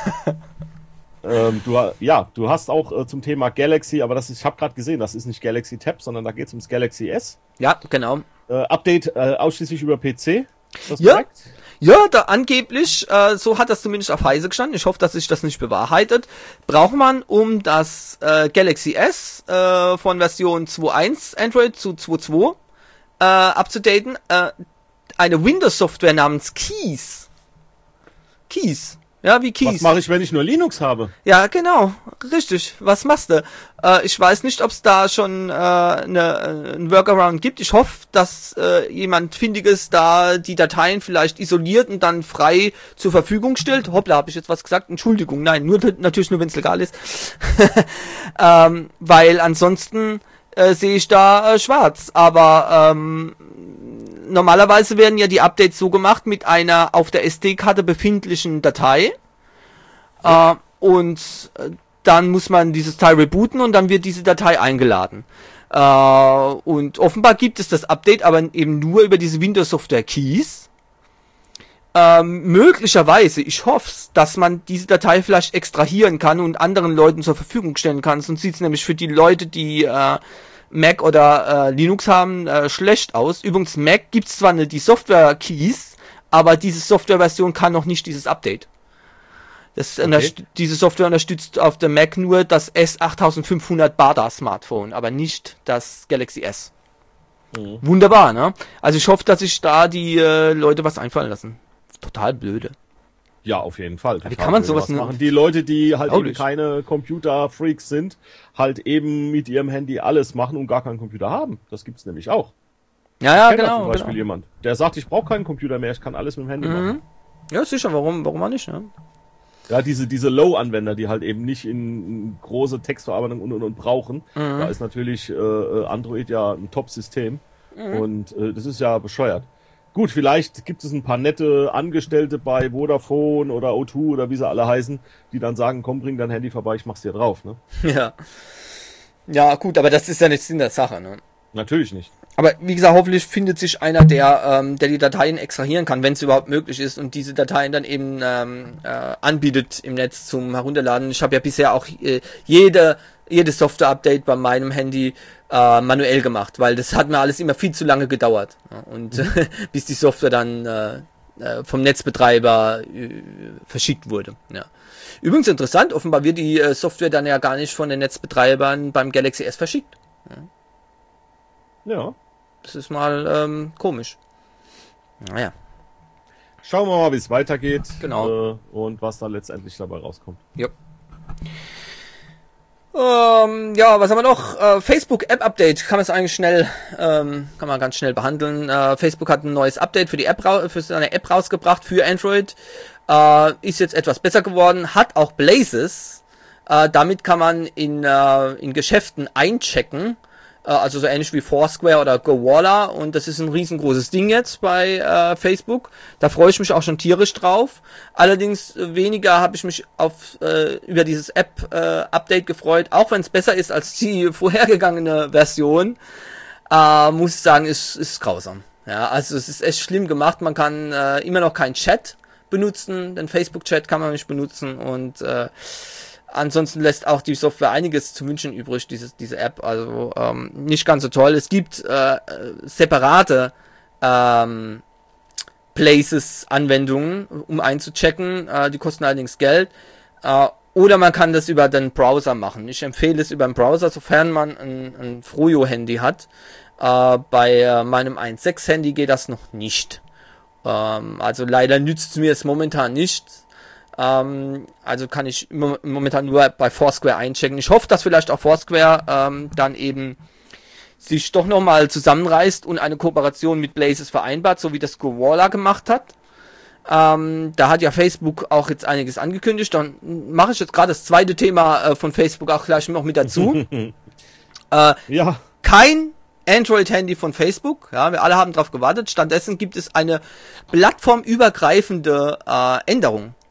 ähm, du, ja, du hast auch äh, zum Thema Galaxy, aber das ist, ich habe gerade gesehen, das ist nicht Galaxy Tab, sondern da geht es ums Galaxy S. Ja, genau. Äh, Update äh, ausschließlich über P C. Ist das ja. korrekt? Ja, da angeblich, äh, so hat das zumindest auf Heise gestanden, ich hoffe, dass sich das nicht bewahrheitet, braucht man, um das äh, Galaxy S äh, von Version zwei Punkt eins Android zu zwei Punkt zwei äh, abzudaten, äh, eine Windows-Software namens Keys. Keys. Ja, wie Keys. Was mache ich, wenn ich nur Linux habe? Ja, genau. Richtig. Was machst du? Äh, ich weiß nicht, ob es da schon äh, ne, ein Workaround gibt. Ich hoffe, dass äh, jemand Findiges da die Dateien vielleicht isoliert und dann frei zur Verfügung stellt. Hoppla, habe ich jetzt was gesagt? Entschuldigung. Nein, nur natürlich nur, wenn es legal ist. ähm, weil ansonsten äh, sehe ich da äh, schwarz. Aber ähm, normalerweise werden ja die Updates so gemacht mit einer auf der S D-Karte befindlichen Datei. Ja. Äh, und äh, dann muss man dieses Teil rebooten und dann wird diese Datei eingeladen. Äh, und offenbar gibt es das Update, aber eben nur über diese Windows-Software Keys. Ähm, möglicherweise, ich hoffe, dass man diese Datei vielleicht extrahieren kann und anderen Leuten zur Verfügung stellen kann. Sonst sieht es nämlich für die Leute, die äh, Mac oder äh, Linux haben, äh, schlecht aus. Übrigens, Mac gibt's zwar eine, die Software-Keys, aber diese Software-Version kann noch nicht dieses Update. Das okay. Diese Software unterstützt auf dem Mac nur das S achttausendfünfhundert B A D A Smartphone, aber nicht das Galaxy S. Mhm. Wunderbar, ne? Also ich hoffe, dass sich da die äh, Leute was einfallen lassen. Total blöde. Ja, auf jeden Fall. Wie kann man sowas machen? Die Leute, die halt eben keine Computer-Freaks sind, halt eben mit ihrem Handy alles machen und gar keinen Computer haben. Das gibt's nämlich auch. Ja, ja, ich genau. Zum Beispiel genau. jemand, der sagt, ich brauche keinen Computer mehr, ich kann alles mit dem Handy mhm. machen. Ja, sicher. Warum, warum auch nicht? Ne? Ja, diese diese Low-Anwender, die halt eben nicht in große Textverarbeitung und und und brauchen. Mhm. Da ist natürlich äh, Android ja ein Top-System mhm. und äh, das ist ja bescheuert. Gut, vielleicht gibt es ein paar nette Angestellte bei Vodafone oder O zwei oder wie sie alle heißen, die dann sagen, komm, bring dein Handy vorbei, ich mach's dir drauf, ne? Ja. Ja, gut, aber das ist ja nicht Sinn der Sache, ne? Natürlich nicht. Aber wie gesagt, hoffentlich findet sich einer, der ähm, der die Dateien extrahieren kann, wenn es überhaupt möglich ist und diese Dateien dann eben ähm, äh, anbietet im Netz zum Herunterladen. Ich habe ja bisher auch äh, jede jedes Software-Update bei meinem Handy äh, manuell gemacht, weil das hat mir alles immer viel zu lange gedauert. Ja, und mhm. äh, bis die Software dann äh, vom Netzbetreiber äh, verschickt wurde. Ja. Übrigens interessant, offenbar wird die äh, Software dann ja gar nicht von den Netzbetreibern beim Galaxy S verschickt. Ja. ja. Das ist mal ähm, komisch. Naja. Schauen wir mal, wie es weitergeht. Genau. Äh, und was dann letztendlich dabei rauskommt. Ja. Ähm, ja, was haben wir noch? Äh, Facebook App Update kann man es eigentlich schnell, ähm, kann man ganz schnell behandeln. Äh, Facebook hat ein neues Update für die App, für seine App rausgebracht für Android. Äh, ist jetzt etwas besser geworden, hat auch Blazes. Äh, damit kann man in äh, in Geschäften einchecken. Also so ähnlich wie Foursquare oder Gowalla, und das ist ein riesengroßes Ding jetzt bei äh, Facebook. Da freue ich mich auch schon tierisch drauf. Allerdings äh, weniger habe ich mich auf äh, über dieses App-Update äh, gefreut, auch wenn es besser ist als die vorhergegangene Version. Äh, muss ich sagen, ist ist grausam. Ja, also es ist echt schlimm gemacht. Man kann äh, immer noch keinen Chat benutzen, den Facebook-Chat kann man nicht benutzen, und äh, ansonsten lässt auch die Software einiges zu wünschen übrig, dieses, diese App, also ähm, nicht ganz so toll. Es gibt äh, separate ähm, Places-Anwendungen, um einzuchecken, äh, die kosten allerdings Geld. Äh, oder man kann das über den Browser machen. Ich empfehle es über den Browser, sofern man ein, ein Froyo-Handy hat. Äh, bei äh, meinem eins Punkt sechs Handy geht das noch nicht. Ähm, also leider nützt es mir es momentan nicht. Ähm, also kann ich momentan nur bei Foursquare einchecken. Ich hoffe, dass vielleicht auch Foursquare ähm, dann eben sich doch nochmal zusammenreißt und eine Kooperation mit Blazes vereinbart, so wie das Gowalla gemacht hat. Ähm, da hat ja Facebook auch jetzt einiges angekündigt. Dann mache ich jetzt gerade das zweite Thema äh, von Facebook auch gleich noch mit dazu. äh, ja. Kein Android-Handy von Facebook, ja, wir alle haben drauf gewartet. Stattdessen gibt es eine plattformübergreifende äh, Änderung.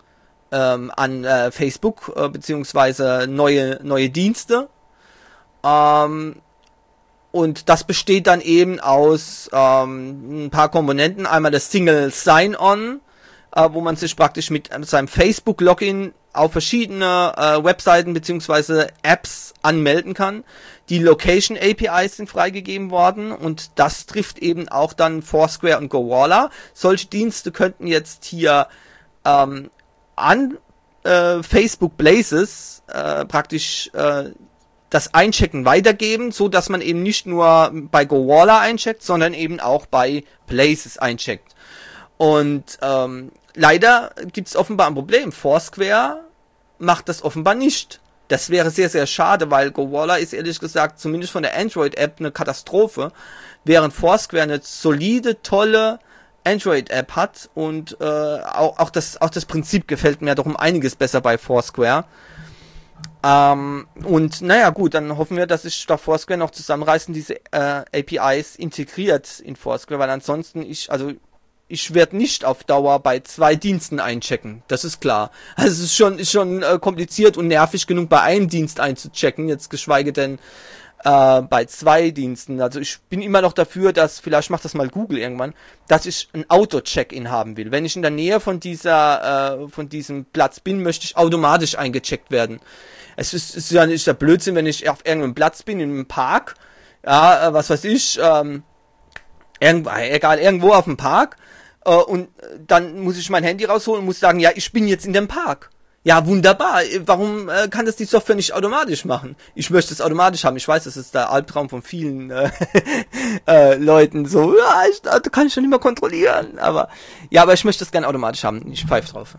ähm, an äh, Facebook äh, beziehungsweise neue neue Dienste. Ähm, und das besteht dann eben aus ähm, ein paar Komponenten. Einmal das Single Sign-On, äh, wo man sich praktisch mit seinem Facebook-Login auf verschiedene äh, Webseiten beziehungsweise Apps anmelden kann. Die Location A P Is sind freigegeben worden und das trifft eben auch dann Foursquare und Gowalla. Solche Dienste könnten jetzt hier ähm, an äh, Facebook Places äh, praktisch äh, das Einchecken weitergeben, so dass man eben nicht nur bei Gowalla eincheckt, sondern eben auch bei Places eincheckt. Und ähm, leider gibt es offenbar ein Problem. Foursquare macht das offenbar nicht. Das wäre sehr, sehr schade, weil Gowalla ist ehrlich gesagt zumindest von der Android-App eine Katastrophe, während Foursquare eine solide, tolle Android-App hat und äh, auch, auch, das, auch das Prinzip gefällt mir doch um einiges besser bei Foursquare. Ähm, und naja gut, dann hoffen wir, dass sich da Foursquare noch zusammenreißen, diese äh, A P Is integriert in Foursquare, weil ansonsten ich, also ich werde nicht auf Dauer bei zwei Diensten einchecken, das ist klar. Also es ist schon, ist schon äh, kompliziert und nervig genug, bei einem Dienst einzuchecken, jetzt geschweige denn äh, bei zwei Diensten. Also ich bin immer noch dafür, dass, vielleicht macht das mal Google irgendwann, dass ich ein Auto-Check-In haben will. Wenn ich in der Nähe von dieser, äh, von diesem Platz bin, möchte ich automatisch eingecheckt werden. Es ist, ist ja nicht der Blödsinn, wenn ich auf irgendeinem Platz bin, in einem Park, ja, äh, was weiß ich, ähm, irgendwo, egal, irgendwo auf dem Park, äh, und dann muss ich mein Handy rausholen und muss sagen, ja, ich bin jetzt in dem Park. Ja, wunderbar. Warum äh, kann das die Software nicht automatisch machen? Ich möchte es automatisch haben. Ich weiß, das ist der Albtraum von vielen äh, äh, Leuten. So, ja, ich, da kann ich schon nicht mehr kontrollieren. Aber ja, aber ich möchte es gerne automatisch haben. Ich pfeife drauf.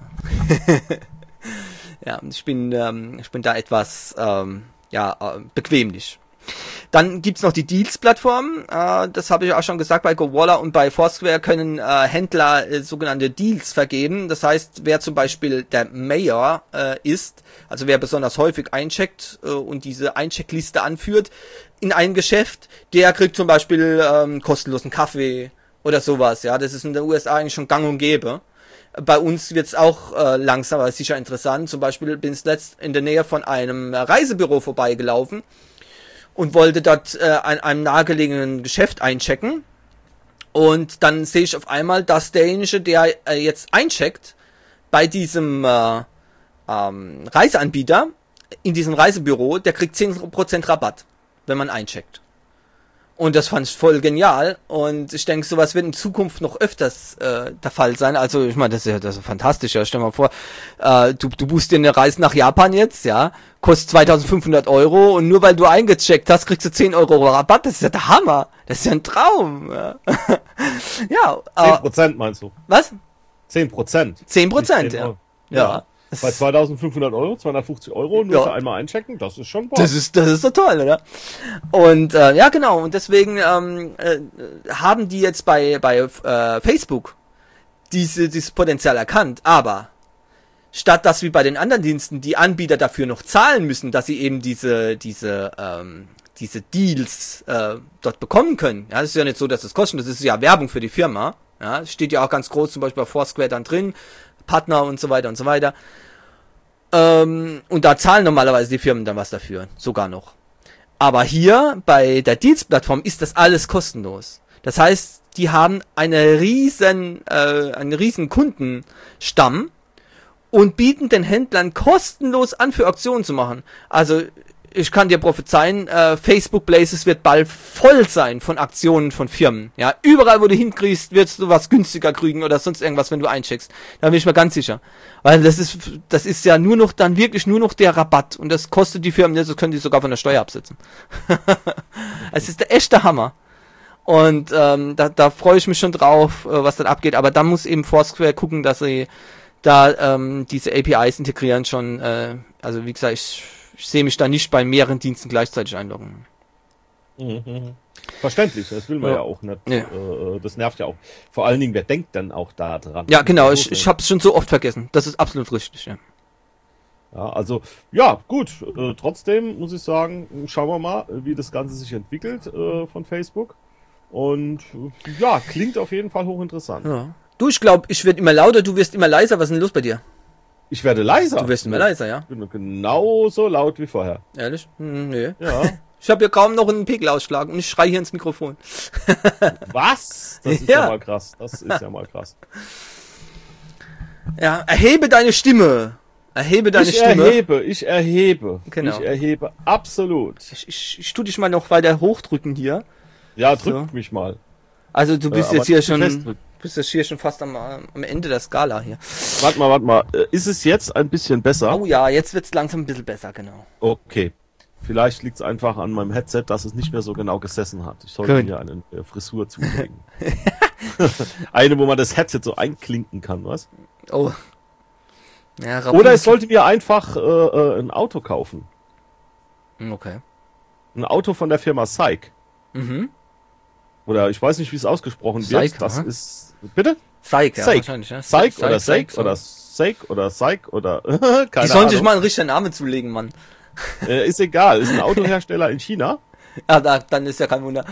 Ja, ich bin, ähm, ich bin da etwas, ähm, ja, äh, bequemlich. Dann gibt's noch die Deals-Plattform. Äh, das habe ich auch schon gesagt, bei Gowalla und bei Foursquare können äh, Händler äh, sogenannte Deals vergeben. Das heißt, wer zum Beispiel der Mayor äh, ist, also wer besonders häufig eincheckt äh, und diese Eincheckliste anführt in ein Geschäft, der kriegt zum Beispiel ähm, kostenlosen Kaffee oder sowas. Ja, das ist in den U S A eigentlich schon gang und gäbe. Bei uns wird's auch äh, langsam, aber sicher interessant. Zum Beispiel bin ich letzt in der Nähe von einem Reisebüro vorbeigelaufen und wollte dort äh, an einem nahegelegenen Geschäft einchecken. Und dann sehe ich auf einmal, dass derjenige, der äh, jetzt eincheckt, bei diesem äh, ähm, Reiseanbieter, in diesem Reisebüro, der kriegt zehn Prozent Rabatt, wenn man eincheckt. Und das fand ich voll genial. Und ich denke, sowas wird in Zukunft noch öfters äh, der Fall sein. Also ich meine, das ist ja das ist fantastisch. Ja. Stell dir mal vor, äh, du, du buchst dir eine Reise nach Japan jetzt, ja, kostet zweitausendfünfhundert Euro und nur weil du eingecheckt hast, kriegst du zehn Euro Rabatt. Das ist ja der Hammer. Das ist ja ein Traum. Ja, ja äh, zehn Prozent meinst du? Was? zehn Prozent. zehn Prozent, ja. Ja. ja. Bei zweitausendfünfhundert Euro, zweihundertfünfzig Euro, nur ja. für einmal einchecken, das ist schon boah. Das ist, das ist so toll, oder? Und äh, ja, genau. Und deswegen ähm, äh, haben die jetzt bei bei äh, Facebook diese dieses Potenzial erkannt. Aber statt dass wie bei den anderen Diensten die Anbieter dafür noch zahlen müssen, dass sie eben diese diese ähm, diese Deals äh, dort bekommen können. Ja, das ist ja nicht so, dass es kostet. Das ist ja Werbung für die Firma. Ja, das steht ja auch ganz groß, zum Beispiel bei Foursquare dann drin. Partner und so weiter und so weiter. Ähm, und da zahlen normalerweise die Firmen dann was dafür, sogar noch. Aber hier bei der Deals-Plattform ist das alles kostenlos. Das heißt, die haben eine riesen, äh, einen riesen Kundenstamm und bieten den Händlern kostenlos an, für Auktionen zu machen. Also ich kann dir prophezeien, äh, Facebook Places wird bald voll sein von Aktionen von Firmen. Ja, überall wo du hinkriegst, wirst du was günstiger kriegen oder sonst irgendwas, wenn du eincheckst. Da bin ich mir ganz sicher. Weil das ist, das ist ja nur noch, dann wirklich nur noch der Rabatt. Und das kostet die Firmen, das können die sogar von der Steuer absetzen. Es ist der echte Hammer. Und ähm, da, da freue ich mich schon drauf, äh, was dann abgeht. Aber dann muss eben Foursquare gucken, dass sie da ähm, diese A P Is integrieren schon. Äh, also wie gesagt, ich Ich sehe mich da nicht bei mehreren Diensten gleichzeitig einloggen. Mhm. Verständlich, das will man ja, ja auch nicht. Ja. Äh, das nervt ja auch. Vor allen Dingen, wer denkt dann auch da dran? Ja, genau, ich, ich habe es schon so oft vergessen. Das ist absolut richtig, ja. Ja, also, ja, gut. Äh, trotzdem muss ich sagen, schauen wir mal, wie das Ganze sich entwickelt äh, von Facebook. Und ja, klingt auf jeden Fall hochinteressant. Ja. Du, ich glaube, ich werde immer lauter, du wirst immer leiser. Was ist denn los bei dir? Ich werde leiser. Du wirst immer leiser, ja? Ich bin genauso laut wie vorher. Ehrlich? Hm, nee. Ja. Ich habe hier kaum noch einen Pegelausschlag und ich schreie hier ins Mikrofon. Was? Das ist ja. ja mal krass. Das ist ja mal krass. Ja, erhebe deine Stimme. Erhebe deine ich Stimme. Ich erhebe, ich erhebe. Genau. Ich erhebe, absolut. Ich, ich, ich tu dich mal noch weiter hochdrücken hier. Ja, drück so. mich mal. Also du bist äh, jetzt hier schon, festdrücken. bist jetzt hier schon fast am, am Ende der Skala hier. Warte mal, warte mal. Ist es jetzt ein bisschen besser? Oh ja, jetzt wird's langsam ein bisschen besser, genau. Okay. Vielleicht liegt es einfach an meinem Headset, dass es nicht mehr so genau gesessen hat. Ich sollte Good. mir eine äh, Frisur zulegen. Eine, wo man das Headset so einklinken kann, was? Oh. Ja, Oder ich sollte mir einfach äh, äh, ein Auto kaufen. Okay. Ein Auto von der Firma Syke. Mhm. Oder ich weiß nicht, wie es ausgesprochen Syke, wird. Das aha. ist... Bitte? Syke, ja, Syke. wahrscheinlich, ja. Syke oder Syke, Syke oder Syke oder Syke oder... Keine Die sollen sich Ahnung. mal einen richtigen Namen zulegen, Mann. Äh, ist egal. Ist ein Autohersteller in China. Ja, da, dann ist ja kein Wunder.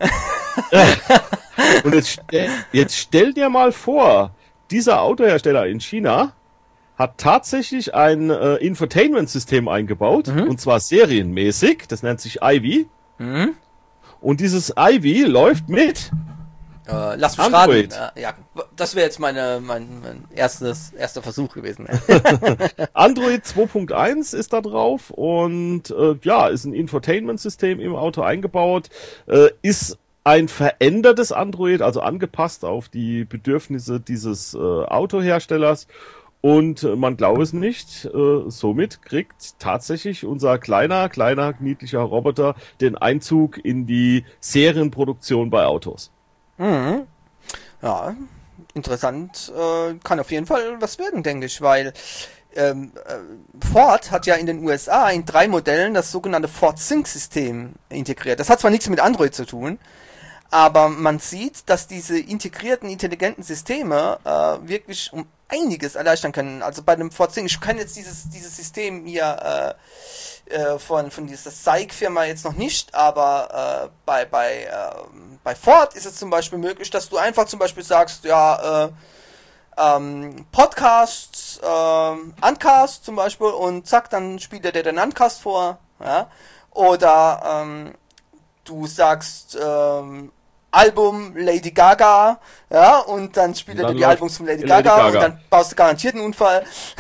Und jetzt, stell, jetzt stell dir mal vor, dieser Autohersteller in China hat tatsächlich ein äh, Infotainment-System eingebaut, Mhm. und zwar serienmäßig, das nennt sich Ivy. Mhm. Und dieses Ivy läuft mit Äh, lass mich Android. raten. Äh, ja, das wäre jetzt meine, mein, mein erstes, erster Versuch gewesen. Ja. Android zwei Punkt eins ist da drauf und äh, ja, ist ein Infotainment-System im Auto eingebaut, äh, ist ein verändertes Android, also angepasst auf die Bedürfnisse dieses äh, Autoherstellers. Und äh, man glaube es nicht, äh, somit kriegt tatsächlich unser kleiner, kleiner, niedlicher Roboter den Einzug in die Serienproduktion bei Autos. Mhm. Ja, interessant. Äh, kann auf jeden Fall was werden, denke ich, weil ähm, äh, Ford hat ja in den U S A in drei Modellen das sogenannte Ford Sync-System integriert. Das hat zwar nichts mit Android zu tun, aber man sieht, dass diese integrierten, intelligenten Systeme äh, wirklich um einiges erleichtern können. Also bei dem Ford Sync, ich kann jetzt dieses dieses System hier äh, äh, von von dieser Syke-Firma jetzt noch nicht, aber äh, bei bei äh, bei Ford ist es zum Beispiel möglich, dass du einfach zum Beispiel sagst, ja, äh, ähm, Podcasts, ähm, Uncast zum Beispiel, und zack, dann spielt er dir den Uncast vor, ja, oder ähm, du sagst ähm, Album Lady Gaga, ja, und dann spielt er dir die Albums von Lady, Lady Gaga, Gaga und dann baust du garantiert einen Unfall.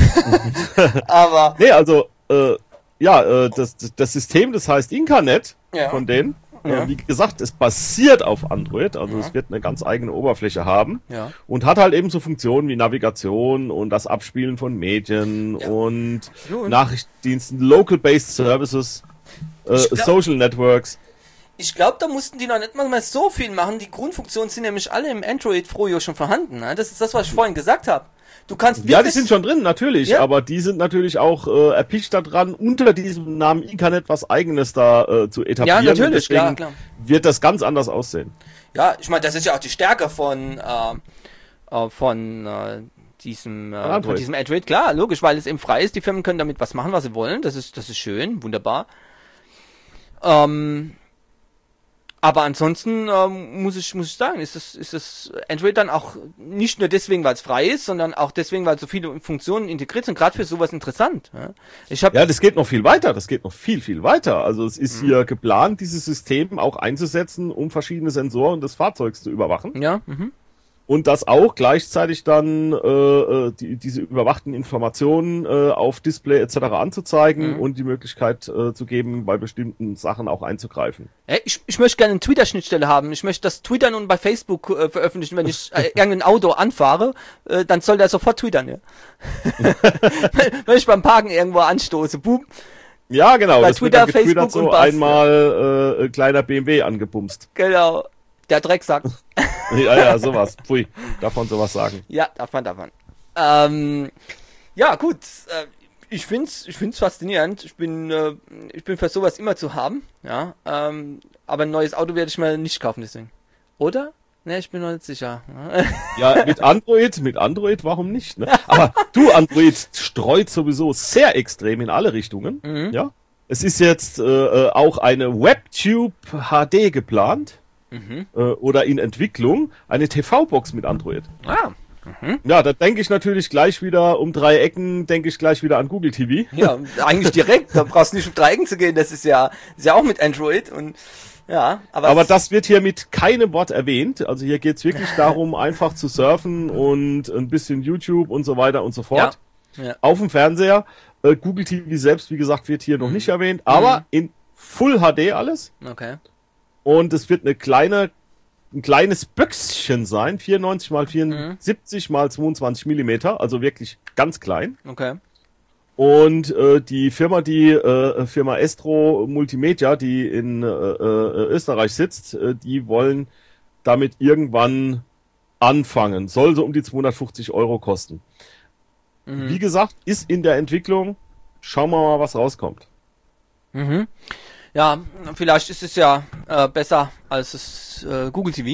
Aber nee, also äh, ja, äh, das das System, das heißt Incarnet ja. von denen. Ja. Wie gesagt, es basiert auf Android, also ja. es wird eine ganz eigene Oberfläche haben ja. und hat halt eben so Funktionen wie Navigation und das Abspielen von Medien ja. und Absolut. Nachrichtendiensten, Local-Based Services, äh, glaub, Social Networks. Ich glaube, da mussten die noch nicht mal so viel machen. Die Grundfunktionen sind nämlich alle im Android Froyo schon vorhanden. Ne? Das ist das, was ich vorhin gesagt habe. Du kannst ja, die sind schon drin, natürlich, ja. aber die sind natürlich auch äh, erpicht daran, unter diesem Namen Incarnet was Eigenes da äh, zu etablieren. Ja, natürlich, klar, klar. Wird das ganz anders aussehen. Ja, ich meine, das ist ja auch die Stärke von äh, von äh, diesem äh, Android. von diesem Android, klar, logisch, weil es eben frei ist. Die Firmen können damit was machen, was sie wollen. Das ist das ist schön, wunderbar. Ähm Aber ansonsten ähm, muss ich muss ich sagen, ist das ist das Android dann auch nicht nur deswegen, weil es frei ist, sondern auch deswegen, weil so viele Funktionen integriert sind, gerade für sowas interessant. Ja, ich hab ja, das geht noch viel weiter. Das geht noch viel viel weiter. Also es ist mhm. hier geplant, dieses System auch einzusetzen, um verschiedene Sensoren des Fahrzeugs zu überwachen. Ja. Mhm. Und das auch gleichzeitig dann äh, die, diese überwachten Informationen äh, auf Display et cetera anzuzeigen mhm. und die Möglichkeit äh, zu geben, bei bestimmten Sachen auch einzugreifen. Hey, ich, ich möchte gerne eine Twitter-Schnittstelle haben. Ich möchte das Twitter nun bei Facebook äh, veröffentlichen, wenn ich äh, irgendein Auto anfahre, äh, dann soll der sofort twittern. Ja? Wenn ich beim Parken irgendwo anstoße, boom. Ja, genau. Bei das Twitter, wird Facebook so und Bass, einmal äh, kleiner B M W angebumst. Genau. Der Drecksack. ja, ja, sowas. Pfui, darf man sowas sagen? Ja, darf man, darf man. Ähm, ja, gut. Äh, ich find's, ich find's faszinierend. Ich bin, äh, ich bin für sowas immer zu haben. Ja. Ähm, aber ein neues Auto werde ich mir nicht kaufen, deswegen. Oder? Ne, ich bin noch nicht sicher. Ja, mit Android, mit Android, warum nicht? Ne? Aber du, Android streut sowieso sehr extrem in alle Richtungen. Mhm. Ja. Es ist jetzt äh, auch eine WebTube H D geplant. Mhm. Äh, oder in Entwicklung, eine T V-Box mit Android. Ah, Mhm. Ja, da denke ich natürlich gleich wieder um drei Ecken, denke ich gleich wieder an Google T V. Ja, eigentlich direkt, da brauchst du nicht um drei Ecken zu gehen, das ist ja, ist ja auch mit Android und ja, aber, aber das wird hier mit keinem Wort erwähnt. Also hier geht's wirklich darum, einfach zu surfen und ein bisschen YouTube und so weiter und so fort. Ja. Ja. Auf dem Fernseher. Äh, Google T V selbst, wie gesagt, wird hier mhm. noch nicht erwähnt, aber mhm. in Full H D alles. Okay. Und es wird eine kleine, ein kleines Büchschen sein, vierundneunzig mal vierundsiebzig mhm. mal zweiundzwanzig Millimeter, also wirklich ganz klein. Okay. Und äh, die Firma, die äh, Firma Estro Multimedia, die in äh, äh, Österreich sitzt, äh, die wollen damit irgendwann anfangen. Soll so um die zweihundertfünfzig Euro kosten. Mhm. Wie gesagt, ist in der Entwicklung. Schauen wir mal, was rauskommt. Mhm. Ja, vielleicht ist es ja äh, besser als das äh, Google T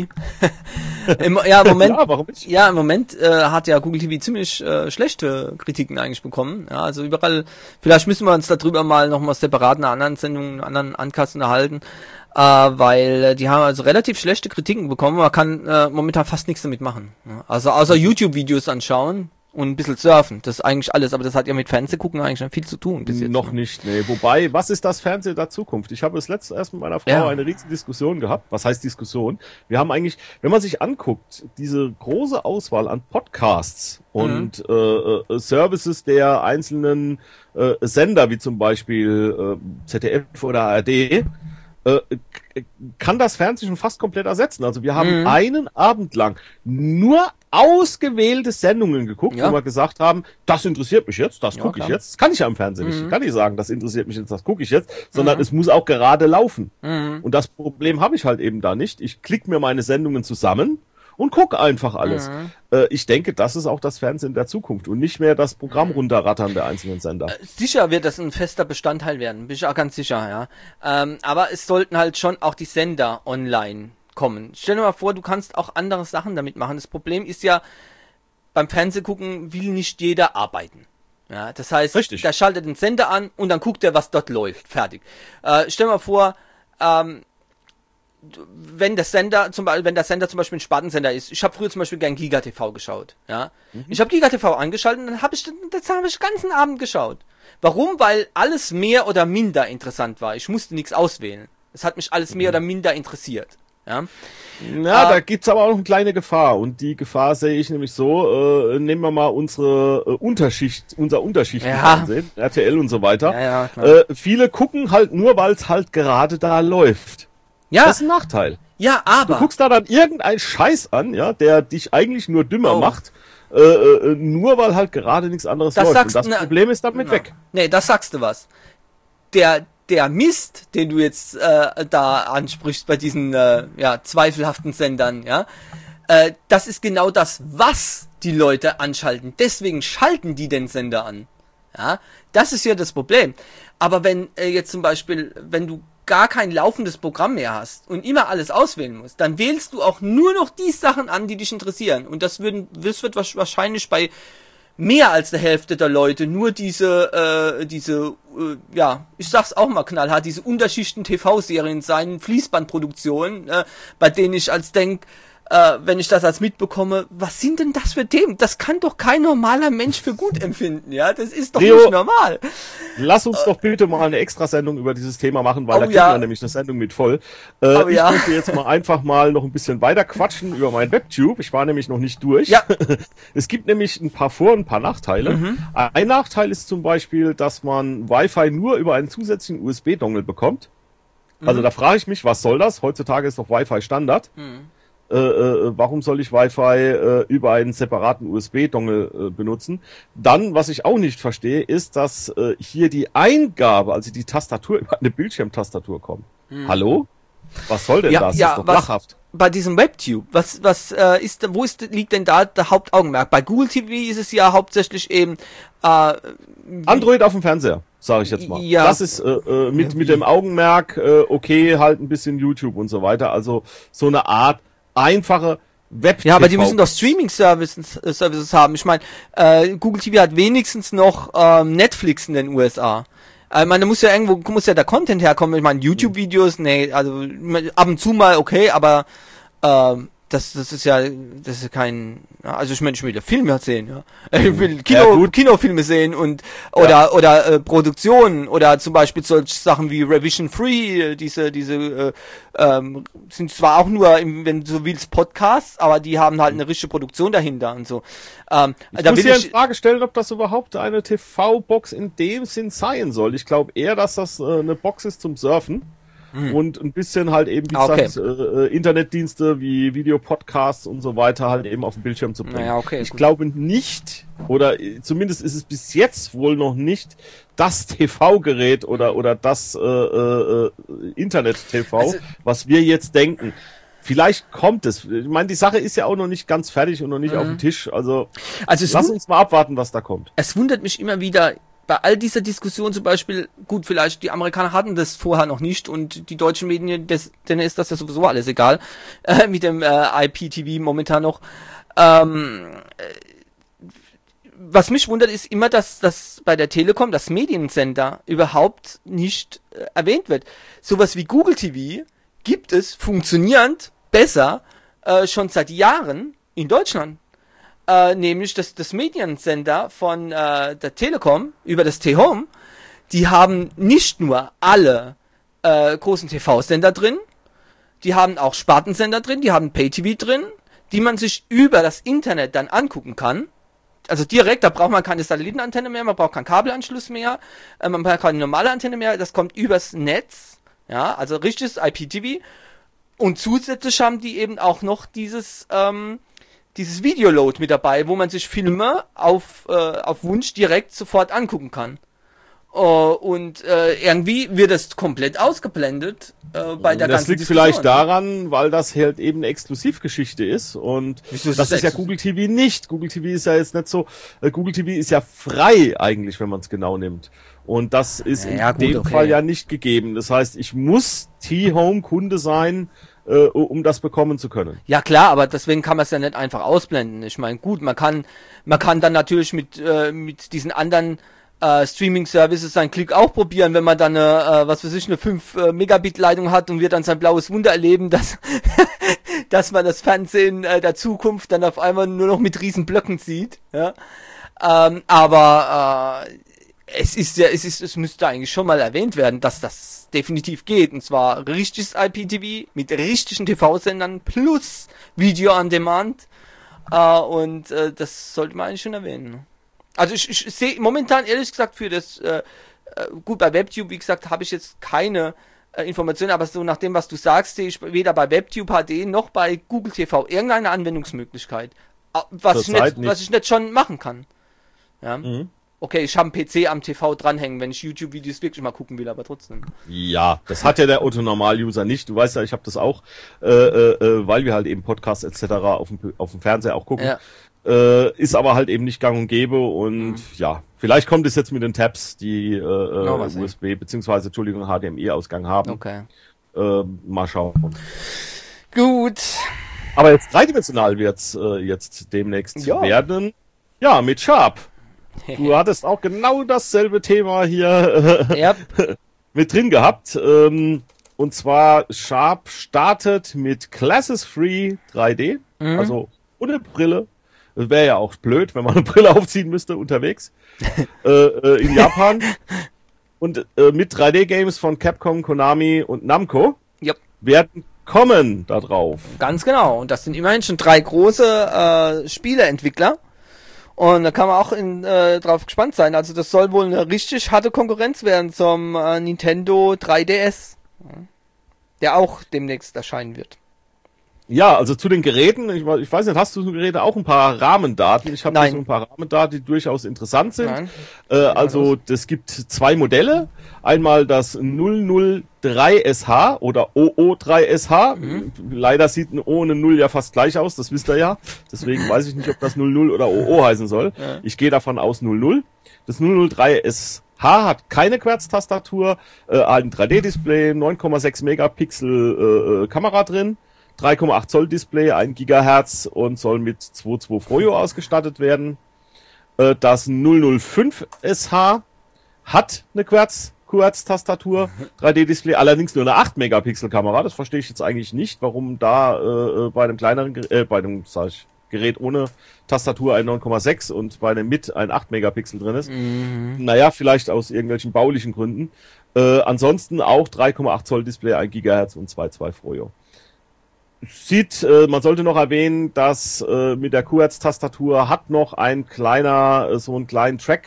V. Im, ja, im Moment, ja, warum nicht? Ja, im Moment äh, hat ja Google T V ziemlich äh, schlechte Kritiken eigentlich bekommen. Ja, also überall, vielleicht müssen wir uns darüber mal nochmal separat in einer anderen Sendung, in einer anderen Ankast unterhalten, äh, weil die haben also relativ schlechte Kritiken bekommen. Man kann äh, momentan fast nichts damit machen. Ja, also außer YouTube-Videos anschauen. Und ein bisschen surfen, das ist eigentlich alles, aber das hat ja mit Fernsehgucken eigentlich schon viel zu tun bis jetzt. Noch nicht, nee. Wobei, was ist das Fernsehen der Zukunft? Ich habe es letztes erst mit meiner Frau ja. eine riesige Diskussion gehabt. Was heißt Diskussion? Wir haben eigentlich, wenn man sich anguckt, diese große Auswahl an Podcasts mhm. und äh, äh, Services der einzelnen äh, Sender, wie zum Beispiel äh, Z D F oder A R D, äh, kann das Fernsehen schon fast komplett ersetzen. Also wir haben mhm. einen Abend lang nur ausgewählte Sendungen geguckt, ja. wo wir gesagt haben, das interessiert mich jetzt, das ja, gucke ich jetzt. Das kann ich ja im Fernsehen mhm. nicht. Ich kann nicht sagen, das interessiert mich jetzt, das gucke ich jetzt, sondern mhm. es muss auch gerade laufen. Mhm. Und das Problem habe ich halt eben da nicht. Ich klicke mir meine Sendungen zusammen und gucke einfach alles. Mhm. Äh, ich denke, das ist auch das Fernsehen der Zukunft und nicht mehr das Programm runterrattern der einzelnen Sender. Äh, sicher wird das ein fester Bestandteil werden, bin ich auch ganz sicher, ja. Ähm, aber es sollten halt schon auch die Sender online kommen. Stell dir mal vor, du kannst auch andere Sachen damit machen. Das Problem ist ja, beim Fernsehgucken will nicht jeder arbeiten. Ja, das heißt, Richtig. der schaltet den Sender an und dann guckt er, was dort läuft. Fertig. Äh, stell dir mal vor, ähm, wenn der Sender zum Beispiel, wenn der Sender zum Beispiel ein Spartensender ist. Ich habe früher zum Beispiel gern Giga T V geschaut. Ja, mhm. ich habe Giga T V angeschaltet und dann habe ich das habe ich den ganzen Abend geschaut. Warum? Weil alles mehr oder minder interessant war. Ich musste nichts auswählen. Es hat mich alles mehr mhm. oder minder interessiert. Ja, Na, äh, da gibt's aber auch noch eine kleine Gefahr und die Gefahr sehe ich nämlich so, äh, nehmen wir mal unsere äh, Unterschicht, unser Unterschichtenfernsehen, ja. R T L und so weiter. Ja, ja, äh, viele gucken halt nur, weil es halt gerade da läuft. Ja. Das ist ein Nachteil. Ja, aber... Du guckst da dann irgendeinen Scheiß an, ja, der dich eigentlich nur dümmer oh. macht, äh, äh, nur weil halt gerade nichts anderes das läuft. Sagst, und das na, Problem ist damit na, weg. Nee, das sagst du was. Der... Der Mist, den du jetzt äh, da ansprichst bei diesen äh, ja, zweifelhaften Sendern, ja, äh, das ist genau das, was die Leute anschalten. Deswegen schalten die den Sender an. Ja, das ist ja das Problem. Aber wenn äh, jetzt zum Beispiel, wenn du gar kein laufendes Programm mehr hast und immer alles auswählen musst, dann wählst du auch nur noch die Sachen an, die dich interessieren. Und das, würden, das wird wahrscheinlich bei mehr als der Hälfte der Leute nur diese, äh, diese, äh, ja, ich sag's auch mal knallhart, diese Unterschichten-T V-Serien sein, Fließbandproduktionen, äh, bei denen ich als denk, äh, wenn ich das als mitbekomme, was sind denn das für Themen? Das kann doch kein normaler Mensch für gut empfinden, ja? Das ist doch Leo, nicht normal. Lass uns äh, doch bitte mal eine Extrasendung über dieses Thema machen, weil oh, da kriegen ja. wir nämlich eine Sendung mit voll. Äh, ich ja. möchte jetzt mal einfach mal noch ein bisschen weiter quatschen über mein Webtube. Ich war nämlich noch nicht durch. Ja. Es gibt nämlich ein paar Vor- und ein paar Nachteile. Mhm. Ein Nachteil ist zum Beispiel, dass man Wi-Fi nur über einen zusätzlichen U S B-Dongle bekommt. Mhm. Also da frage ich mich, was soll das? Heutzutage ist doch Wi-Fi Standard. Mhm. Äh, äh, warum soll ich Wi-Fi äh, über einen separaten U S B-Dongle äh, benutzen? Dann, was ich auch nicht verstehe, ist, dass äh, hier die Eingabe, also die Tastatur, über eine Bildschirmtastatur kommt. Hm. Hallo? Was soll denn ja, das? Ja, das ist doch was, lachhaft. Bei diesem Webtube, was, was äh, ist, wo ist, liegt denn da der Hauptaugenmerk? Bei Google T V ist es ja hauptsächlich eben äh, Android auf dem Fernseher, sage ich jetzt mal. Ja. Das ist äh, äh, mit, mit dem Augenmerk, äh, okay, halt ein bisschen YouTube und so weiter. Also so eine Art einfache Web-T V. Ja, aber die müssen doch Streaming-Services äh, Services haben. Ich meine, äh, Google T V hat wenigstens noch ähm, Netflix in den U S A. Ich meine, da muss ja irgendwo, muss ja der Content herkommen. Ich meine, YouTube-Videos, nee, also ab und zu mal okay, aber äh, das, das ist ja, das ist kein, also ich meine, ich will ja Filme sehen, ja. Ich will Kino, ja, Kinofilme sehen und, oder, ja. oder, äh, Produktionen, oder zum Beispiel solche Sachen wie Revision Free, diese, diese, äh, ähm, sind zwar auch nur, im, wenn du so willst, Podcasts, aber die haben halt eine richtige Produktion dahinter und so. Ähm, ich da muss will hier ich in Frage stellen, ob das überhaupt eine T V-Box in dem Sinn sein soll. Ich glaube eher, dass das äh, eine Box ist zum Surfen. Hm. Und ein bisschen halt eben, wie okay. gesagt, äh, Internetdienste wie Videopodcasts und so weiter halt eben auf den Bildschirm zu bringen. Naja, okay, ich gut. glaube nicht, oder zumindest ist es bis jetzt wohl noch nicht das T V-Gerät oder oder das äh, äh, Internet-T V, also, was wir jetzt denken. Vielleicht kommt es. Ich meine, die Sache ist ja auch noch nicht ganz fertig und noch nicht mhm. auf dem Tisch. Also, also lass uns mal abwarten, was da kommt. Es wundert mich immer wieder, bei all dieser Diskussion zum Beispiel, gut, vielleicht die Amerikaner hatten das vorher noch nicht und die deutschen Medien, das, denen ist das ja sowieso alles egal, äh, mit dem äh, I P T V momentan noch. Ähm, äh, was mich wundert, ist immer, dass dass bei der Telekom das Mediensender überhaupt nicht äh, erwähnt wird. Sowas wie Google T V gibt es funktionierend besser äh, schon seit Jahren in Deutschland. Äh, nämlich das, das Mediensender von äh, der Telekom über das T-Home, die haben nicht nur alle äh, großen T V-Sender drin, die haben auch Spartensender drin, die haben Pay-T V drin, die man sich über das Internet dann angucken kann. Also direkt, da braucht man keine Satellitenantenne mehr, man braucht keinen Kabelanschluss mehr, äh, man braucht keine normale Antenne mehr, das kommt übers Netz, ja, also richtiges I P T V. Und zusätzlich haben die eben auch noch dieses ähm, dieses Videoload mit dabei, wo man sich Filme auf äh, auf Wunsch direkt sofort angucken kann. Uh, und äh, irgendwie wird das komplett ausgeblendet äh, bei der das ganzen liegt Diskussion. Vielleicht daran, weil das halt eben eine Exklusivgeschichte ist und Wieso ist das das ist ja Google T V nicht. Google T V ist ja jetzt nicht so, äh, Google T V ist ja frei eigentlich, wenn man es genau nimmt. Und das ist ja, in gut, dem okay. Fall ja nicht gegeben. Das heißt, ich muss T-Home-Kunde sein, äh, um das bekommen zu können. Ja klar, aber deswegen kann man es ja nicht einfach ausblenden. Ich meine, gut, man kann man kann dann natürlich mit äh, mit diesen anderen Uh, Streaming-Services seinen Klick auch probieren, wenn man dann eine, uh, was weiß ich, eine fünf Megabit Leitung hat und wir dann sein blaues Wunder erleben, dass dass man das Fernsehen uh, der Zukunft dann auf einmal nur noch mit riesen Blöcken sieht. Ja? Um, aber uh, es ist ja, es ist, es müsste eigentlich schon mal erwähnt werden, dass das definitiv geht. Und zwar richtiges I P T V mit richtigen T V-Sendern plus Video on Demand. Uh, und uh, das sollte man eigentlich schon erwähnen. Also ich, ich sehe momentan ehrlich gesagt für das, äh, gut, bei WebTube, wie gesagt, habe ich jetzt keine äh, Informationen, aber so nach dem, was du sagst, sehe ich weder bei WebTube H D noch bei Google T V irgendeine Anwendungsmöglichkeit, was, ich nicht, nicht. was ich nicht schon machen kann. Ja. Mhm. Okay, ich habe einen P C am T V dranhängen, wenn ich YouTube-Videos wirklich mal gucken will, aber trotzdem. Ja, das hat ja der Otto-Normal-User nicht. Du weißt ja, ich habe das auch, äh, äh, weil wir halt eben Podcasts et cetera auf dem, auf dem Fernseher auch gucken. Ja. Äh, ist aber halt eben nicht gang und gäbe und mhm. ja, vielleicht kommt es jetzt mit den Tabs, die äh, no, U S B beziehungsweise Entschuldigung H D M I-Ausgang haben. Okay. Äh, mal schauen. Gut. Aber jetzt dreidimensional wird's äh, jetzt demnächst ja. werden. Ja, mit Sharp. Du hattest auch genau dasselbe Thema hier äh, yep. mit drin gehabt. Ähm, und zwar Sharp startet mit Classes Free drei D, mhm. also ohne Brille. Das wäre ja auch blöd, wenn man eine Brille aufziehen müsste unterwegs äh, äh, in Japan. Und äh, mit drei D-Games von Capcom, Konami und Namco yep. werden kommen da drauf. Ganz genau. Und das sind immerhin schon drei große äh, Spieleentwickler. Und da kann man auch in, äh, drauf gespannt sein. Also das soll wohl eine richtig harte Konkurrenz werden zum äh, Nintendo drei D S, der auch demnächst erscheinen wird. Ja, also zu den Geräten, ich, ich weiß nicht, hast du zu den Geräten auch ein paar Rahmendaten? Ich habe so ein paar Rahmendaten, die durchaus interessant sind. Nein. Äh, also es gibt zwei Modelle. Einmal das null null drei S H oder O O drei S H. Mhm. Leider sieht ein O und ein null ja fast gleich aus, das wisst ihr ja. Deswegen weiß ich nicht, ob das null null oder O O heißen soll. Ja. Ich gehe davon aus null null. Das null null drei S H hat keine Querztastatur, äh, ein drei D-Display, neun Komma sechs Megapixel äh, Kamera drin. drei Komma acht Zoll Display, ein Gigahertz und soll mit zwei Komma zwei Froyo ausgestattet werden. Das null null fünf S H hat eine Querz Q-Hertz-Tastatur, drei D-Display, allerdings nur eine acht Megapixel Kamera. Das verstehe ich jetzt eigentlich nicht, warum da äh, bei dem kleineren, äh, bei dem, sag ich, Gerät ohne Tastatur ein neun Komma sechs und bei dem mit ein acht Megapixel drin ist. Mhm. Naja, vielleicht aus irgendwelchen baulichen Gründen. Äh, ansonsten auch drei Komma acht Zoll Display, ein Gigahertz und zwei Komma zwei Froyo. Sieht, äh, man sollte noch erwähnen, dass äh, mit der Q-Hertz-Tastatur hat noch ein kleiner, äh, so einen kleinen Track,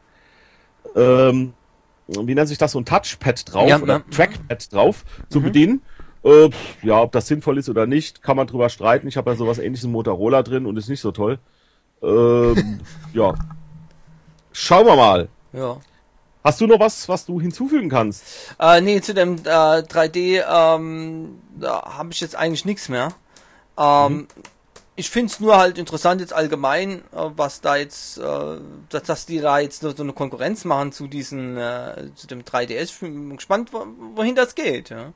ähm, wie nennt sich das, so ein Touchpad drauf, ja, oder ja. Trackpad drauf mhm. zu bedienen. Äh, ja, ob das sinnvoll ist oder nicht, kann man drüber streiten. Ich habe ja sowas ähnliches im Motorola drin und ist nicht so toll. Ähm, ja. Schauen wir mal. Ja. Hast du noch was, was du hinzufügen kannst? Äh, nee, zu dem äh, drei D, ähm, da habe ich jetzt eigentlich nichts mehr. Ähm, mhm. Ich finde es nur halt interessant jetzt allgemein, äh, was da jetzt, äh, dass, dass die da jetzt so eine Konkurrenz machen zu diesen, äh, zu dem drei D S. Ich bin gespannt, wo, wohin das geht, ja.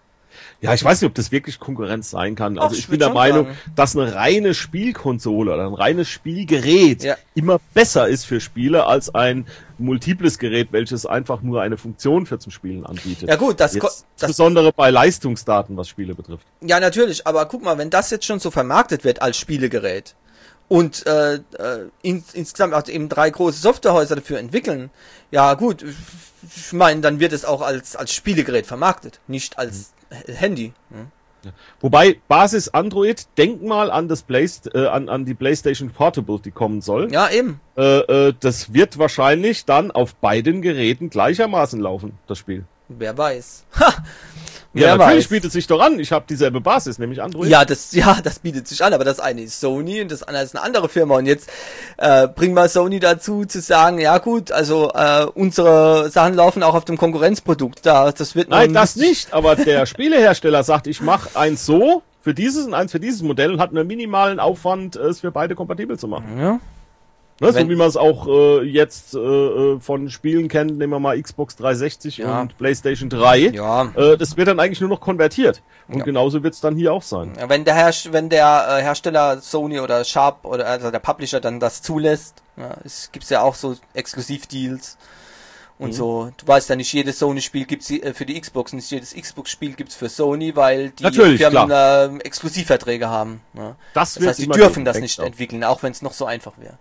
Ja, ich weiß nicht, ob das wirklich Konkurrenz sein kann. Also Ach, ich, ich bin der Meinung, sagen. dass eine reine Spielkonsole oder ein reines Spielgerät ja. immer besser ist für Spiele als ein multiples Gerät, welches einfach nur eine Funktion für zum Spielen anbietet. Ja gut, das, das insbesondere bei Leistungsdaten, was Spiele betrifft. Ja, natürlich, aber guck mal, wenn das jetzt schon so vermarktet wird als Spielegerät und äh, äh, in, insgesamt auch eben drei große Softwarehäuser dafür entwickeln, ja gut, ich meine, dann wird es auch als als Spielegerät vermarktet, nicht als mhm. Handy. Hm? Ja. Wobei, Basis Android, denk mal an das Play, äh, an, an die PlayStation Portable, die kommen soll. Ja, eben. Äh, äh, das wird wahrscheinlich dann auf beiden Geräten gleichermaßen laufen, das Spiel. Wer weiß. Ha! Ja, Wer natürlich weiß. bietet sich doch an. Ich habe dieselbe Basis, nämlich Android. Ja, das, ja, das bietet sich an, aber das eine ist Sony und das andere ist eine andere Firma. Und jetzt äh, bringen wir Sony dazu zu sagen, ja gut, also äh, unsere Sachen laufen auch auf dem Konkurrenzprodukt. Da, das wird Nein, das nicht, aber der Spielehersteller sagt, ich mache eins so für dieses und eins für dieses Modell und hat einen minimalen Aufwand, es für beide kompatibel zu machen. Ja. Ne, so wie man es auch äh, jetzt äh, von Spielen kennt, nehmen wir mal Xbox dreihundertsechzig ja. und PlayStation drei. Ja. Äh, das wird dann eigentlich nur noch konvertiert. Und ja. genauso wird es dann hier auch sein. Wenn der, Herr, wenn der äh, Hersteller Sony oder Sharp oder also der Publisher dann das zulässt, ja, es gibt ja auch so Exklusivdeals und mhm. so. Du weißt ja, nicht jedes Sony-Spiel gibt's äh, für die Xbox, nicht jedes Xbox-Spiel gibt's für Sony, weil die Natürlich, Firmen äh, Exklusivverträge haben. Ja. Das, das heißt, die dürfen das nicht entwickeln, auch wenn es noch so einfach wäre.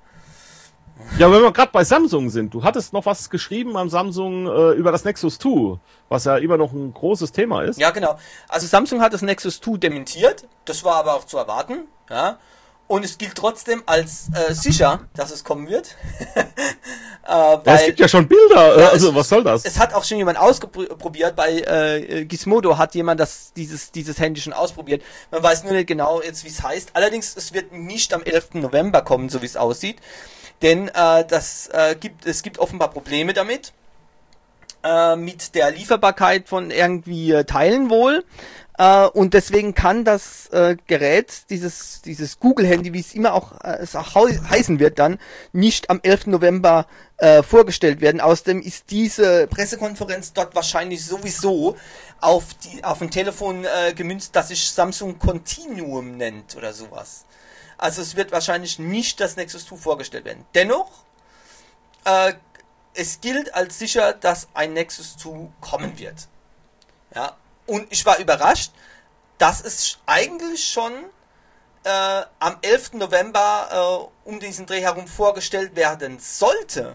Ja, wenn wir gerade bei Samsung sind, du hattest noch was geschrieben am Samsung äh, über das Nexus zwei, was ja immer noch ein großes Thema ist. Ja, genau. Also Samsung hat das Nexus zwei dementiert, das war aber auch zu erwarten, ja. Und es gilt trotzdem als äh, sicher, dass es kommen wird. äh, weil, ja, es gibt ja schon Bilder, ja, also es, was soll das? Es hat auch schon jemand ausprobiert, bei äh, Gizmodo hat jemand das dieses dieses Handy schon ausprobiert. Man weiß nur nicht genau jetzt, wie es heißt. Allerdings, es wird nicht am elften November kommen, so wie es aussieht. Denn äh, das äh, gibt es gibt offenbar Probleme damit äh, mit der Lieferbarkeit von irgendwie äh, Teilen wohl äh, und deswegen kann das äh, Gerät dieses dieses Google Handy, wie es immer auch äh, es auch heißen wird, dann nicht am elften November äh, vorgestellt werden. Außerdem ist diese Pressekonferenz dort wahrscheinlich sowieso auf die auf ein Telefon äh, gemünzt, das sich Samsung Continuum nennt oder sowas. Also es wird wahrscheinlich nicht das Nexus zwei vorgestellt werden. Dennoch, äh, es gilt als sicher, dass ein Nexus zwei kommen wird. Ja, und ich war überrascht, dass es eigentlich schon äh, am elften November äh, um diesen Dreh herum vorgestellt werden sollte.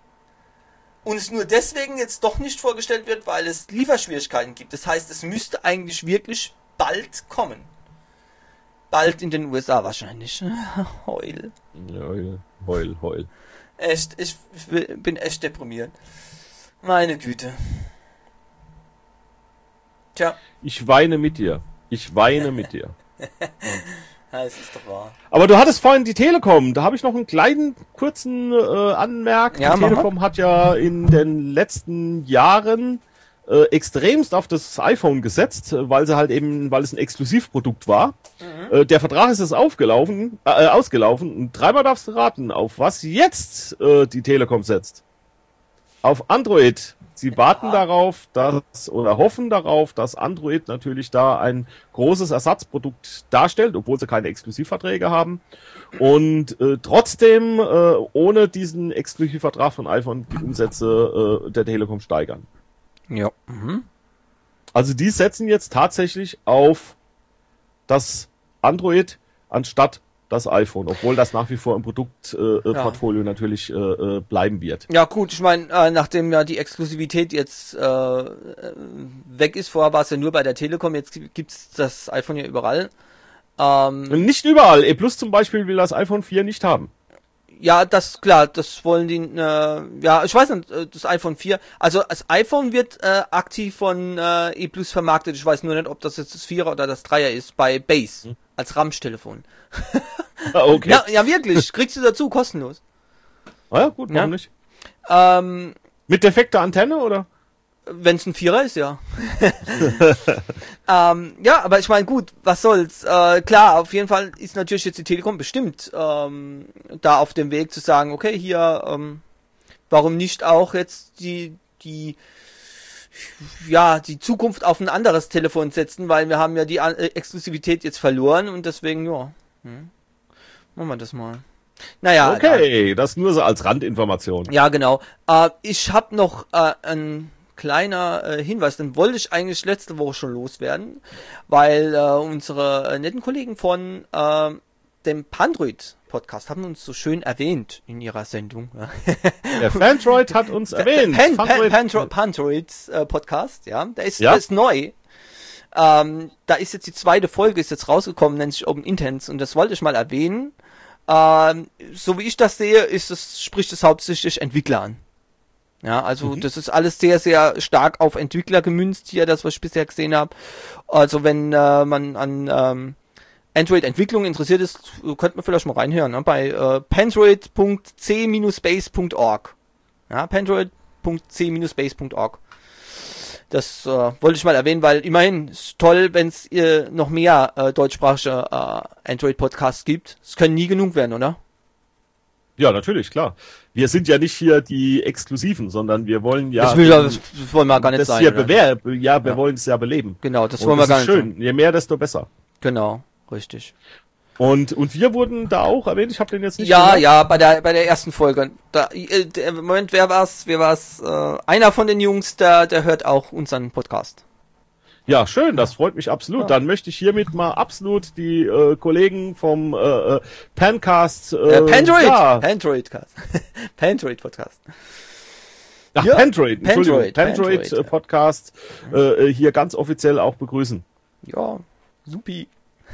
Und es nur deswegen jetzt doch nicht vorgestellt wird, weil es Lieferschwierigkeiten gibt. Das heißt, es müsste eigentlich wirklich bald kommen. Bald in den U S A wahrscheinlich. Heul. Heul, heul, heul. Echt, ich bin echt deprimiert. Meine Güte. Tja. Ich weine mit dir. Ich weine mit dir. Ja, das ist doch wahr. Aber du hattest vorhin die Telekom. Da habe ich noch einen kleinen, kurzen äh, Anmerk. Ja, die Telekom hat ja in den letzten Jahren Äh, extremst auf das iPhone gesetzt, weil sie halt eben, weil es ein Exklusivprodukt war. Mhm. Äh, der Vertrag ist jetzt aufgelaufen, äh, ausgelaufen und dreimal darfst du raten, auf was jetzt äh, die Telekom setzt. Auf Android. Sie ja. warten darauf, dass oder hoffen darauf, dass Android natürlich da ein großes Ersatzprodukt darstellt, obwohl sie keine Exklusivverträge haben. Und äh, trotzdem äh, ohne diesen Exklusivvertrag von iPhone die Umsätze äh, der Telekom steigern. Ja. Mhm. Also die setzen jetzt tatsächlich auf das Android anstatt das iPhone, obwohl das nach wie vor im Produktportfolio äh, ja. natürlich äh, bleiben wird. Ja gut, ich meine, äh, nachdem ja die Exklusivität jetzt äh, weg ist, vorher war es ja nur bei der Telekom, jetzt gibt's das iPhone ja überall. Ähm, nicht überall. E Plus zum Beispiel will das iPhone vier nicht haben. Ja, das klar, das wollen die, äh, ja, ich weiß nicht, das iPhone vier, also das iPhone wird äh, aktiv von äh, E Plus vermarktet, ich weiß nur nicht, ob das jetzt das Vierer oder das Dreier ist, bei Base, hm. als Ramsch-Telefon. Okay. Ja, ja, wirklich, kriegst du dazu, kostenlos. Ah ja, gut, warum ja? nicht? Ähm, Mit defekter Antenne, oder? Wenn es ein Vierer ist, ja. ähm, ja, aber ich meine, gut, was soll's. Äh, klar, auf jeden Fall ist natürlich jetzt die Telekom bestimmt ähm, da auf dem Weg zu sagen, okay, hier, ähm, warum nicht auch jetzt die, die, ja, die Zukunft auf ein anderes Telefon setzen, weil wir haben ja die äh, Exklusivität jetzt verloren und deswegen, ja, hm, machen wir das mal. Naja. Okay, da, das nur so als Randinformation. Ja, genau. Äh, ich habe noch äh, ein kleiner äh, Hinweis, den wollte ich eigentlich letzte Woche schon loswerden, weil äh, unsere äh, netten Kollegen von äh, dem Pandroid-Podcast haben uns so schön erwähnt in ihrer Sendung. Der Pandroid hat uns erwähnt. Pan, Pan, Pan, Pandroid-Podcast, ja, der ist, ja? der ist neu. Ähm, da ist jetzt die zweite Folge, ist jetzt rausgekommen, nennt sich Open Intents und das wollte ich mal erwähnen. Ähm, so wie ich das sehe, ist es, spricht es hauptsächlich Entwickler an. Ja, also mhm. das ist alles sehr, sehr stark auf Entwickler gemünzt hier, das was ich bisher gesehen habe. Also wenn äh, man an ähm, Android-Entwicklung interessiert ist, könnte man vielleicht mal reinhören, ne? Bei äh, pandroid punkt c space punkt org. Ja, pandroid punkt c space punkt org. Das äh, wollte ich mal erwähnen, weil immerhin ist toll, wenn es äh, noch mehr äh, deutschsprachige äh, Android-Podcasts gibt. Es können nie genug werden, oder? Ja, natürlich, klar. Wir sind ja nicht hier die Exklusiven, sondern wir wollen ja... Das, will, das, das wollen wir gar nicht das sein. Hier bewer- ja, wir ja. wollen es ja beleben. Genau, das und wollen das wir gar ist nicht schön. sein. Je mehr, desto besser. Genau, richtig. Und und wir wurden da auch erwähnt, ich habe den jetzt nicht Ja, gehört. ja, bei der bei der ersten Folge. Da, äh, der, Moment, wer war's? Wer war's? Äh, einer von den Jungs, der, der hört auch unseren Podcast. Ja, schön, das freut mich absolut. Ja. Dann möchte ich hiermit mal absolut die äh, Kollegen vom äh, Pancast... Äh, äh, Pandroid! Ja. Pandroidcast. Pandroid Podcast. Ach, ja. Pandroid, Entschuldigung. Pandroid, Pandroid, Pandroid, äh, Podcast äh, hier ganz offiziell auch begrüßen. Ja, supi.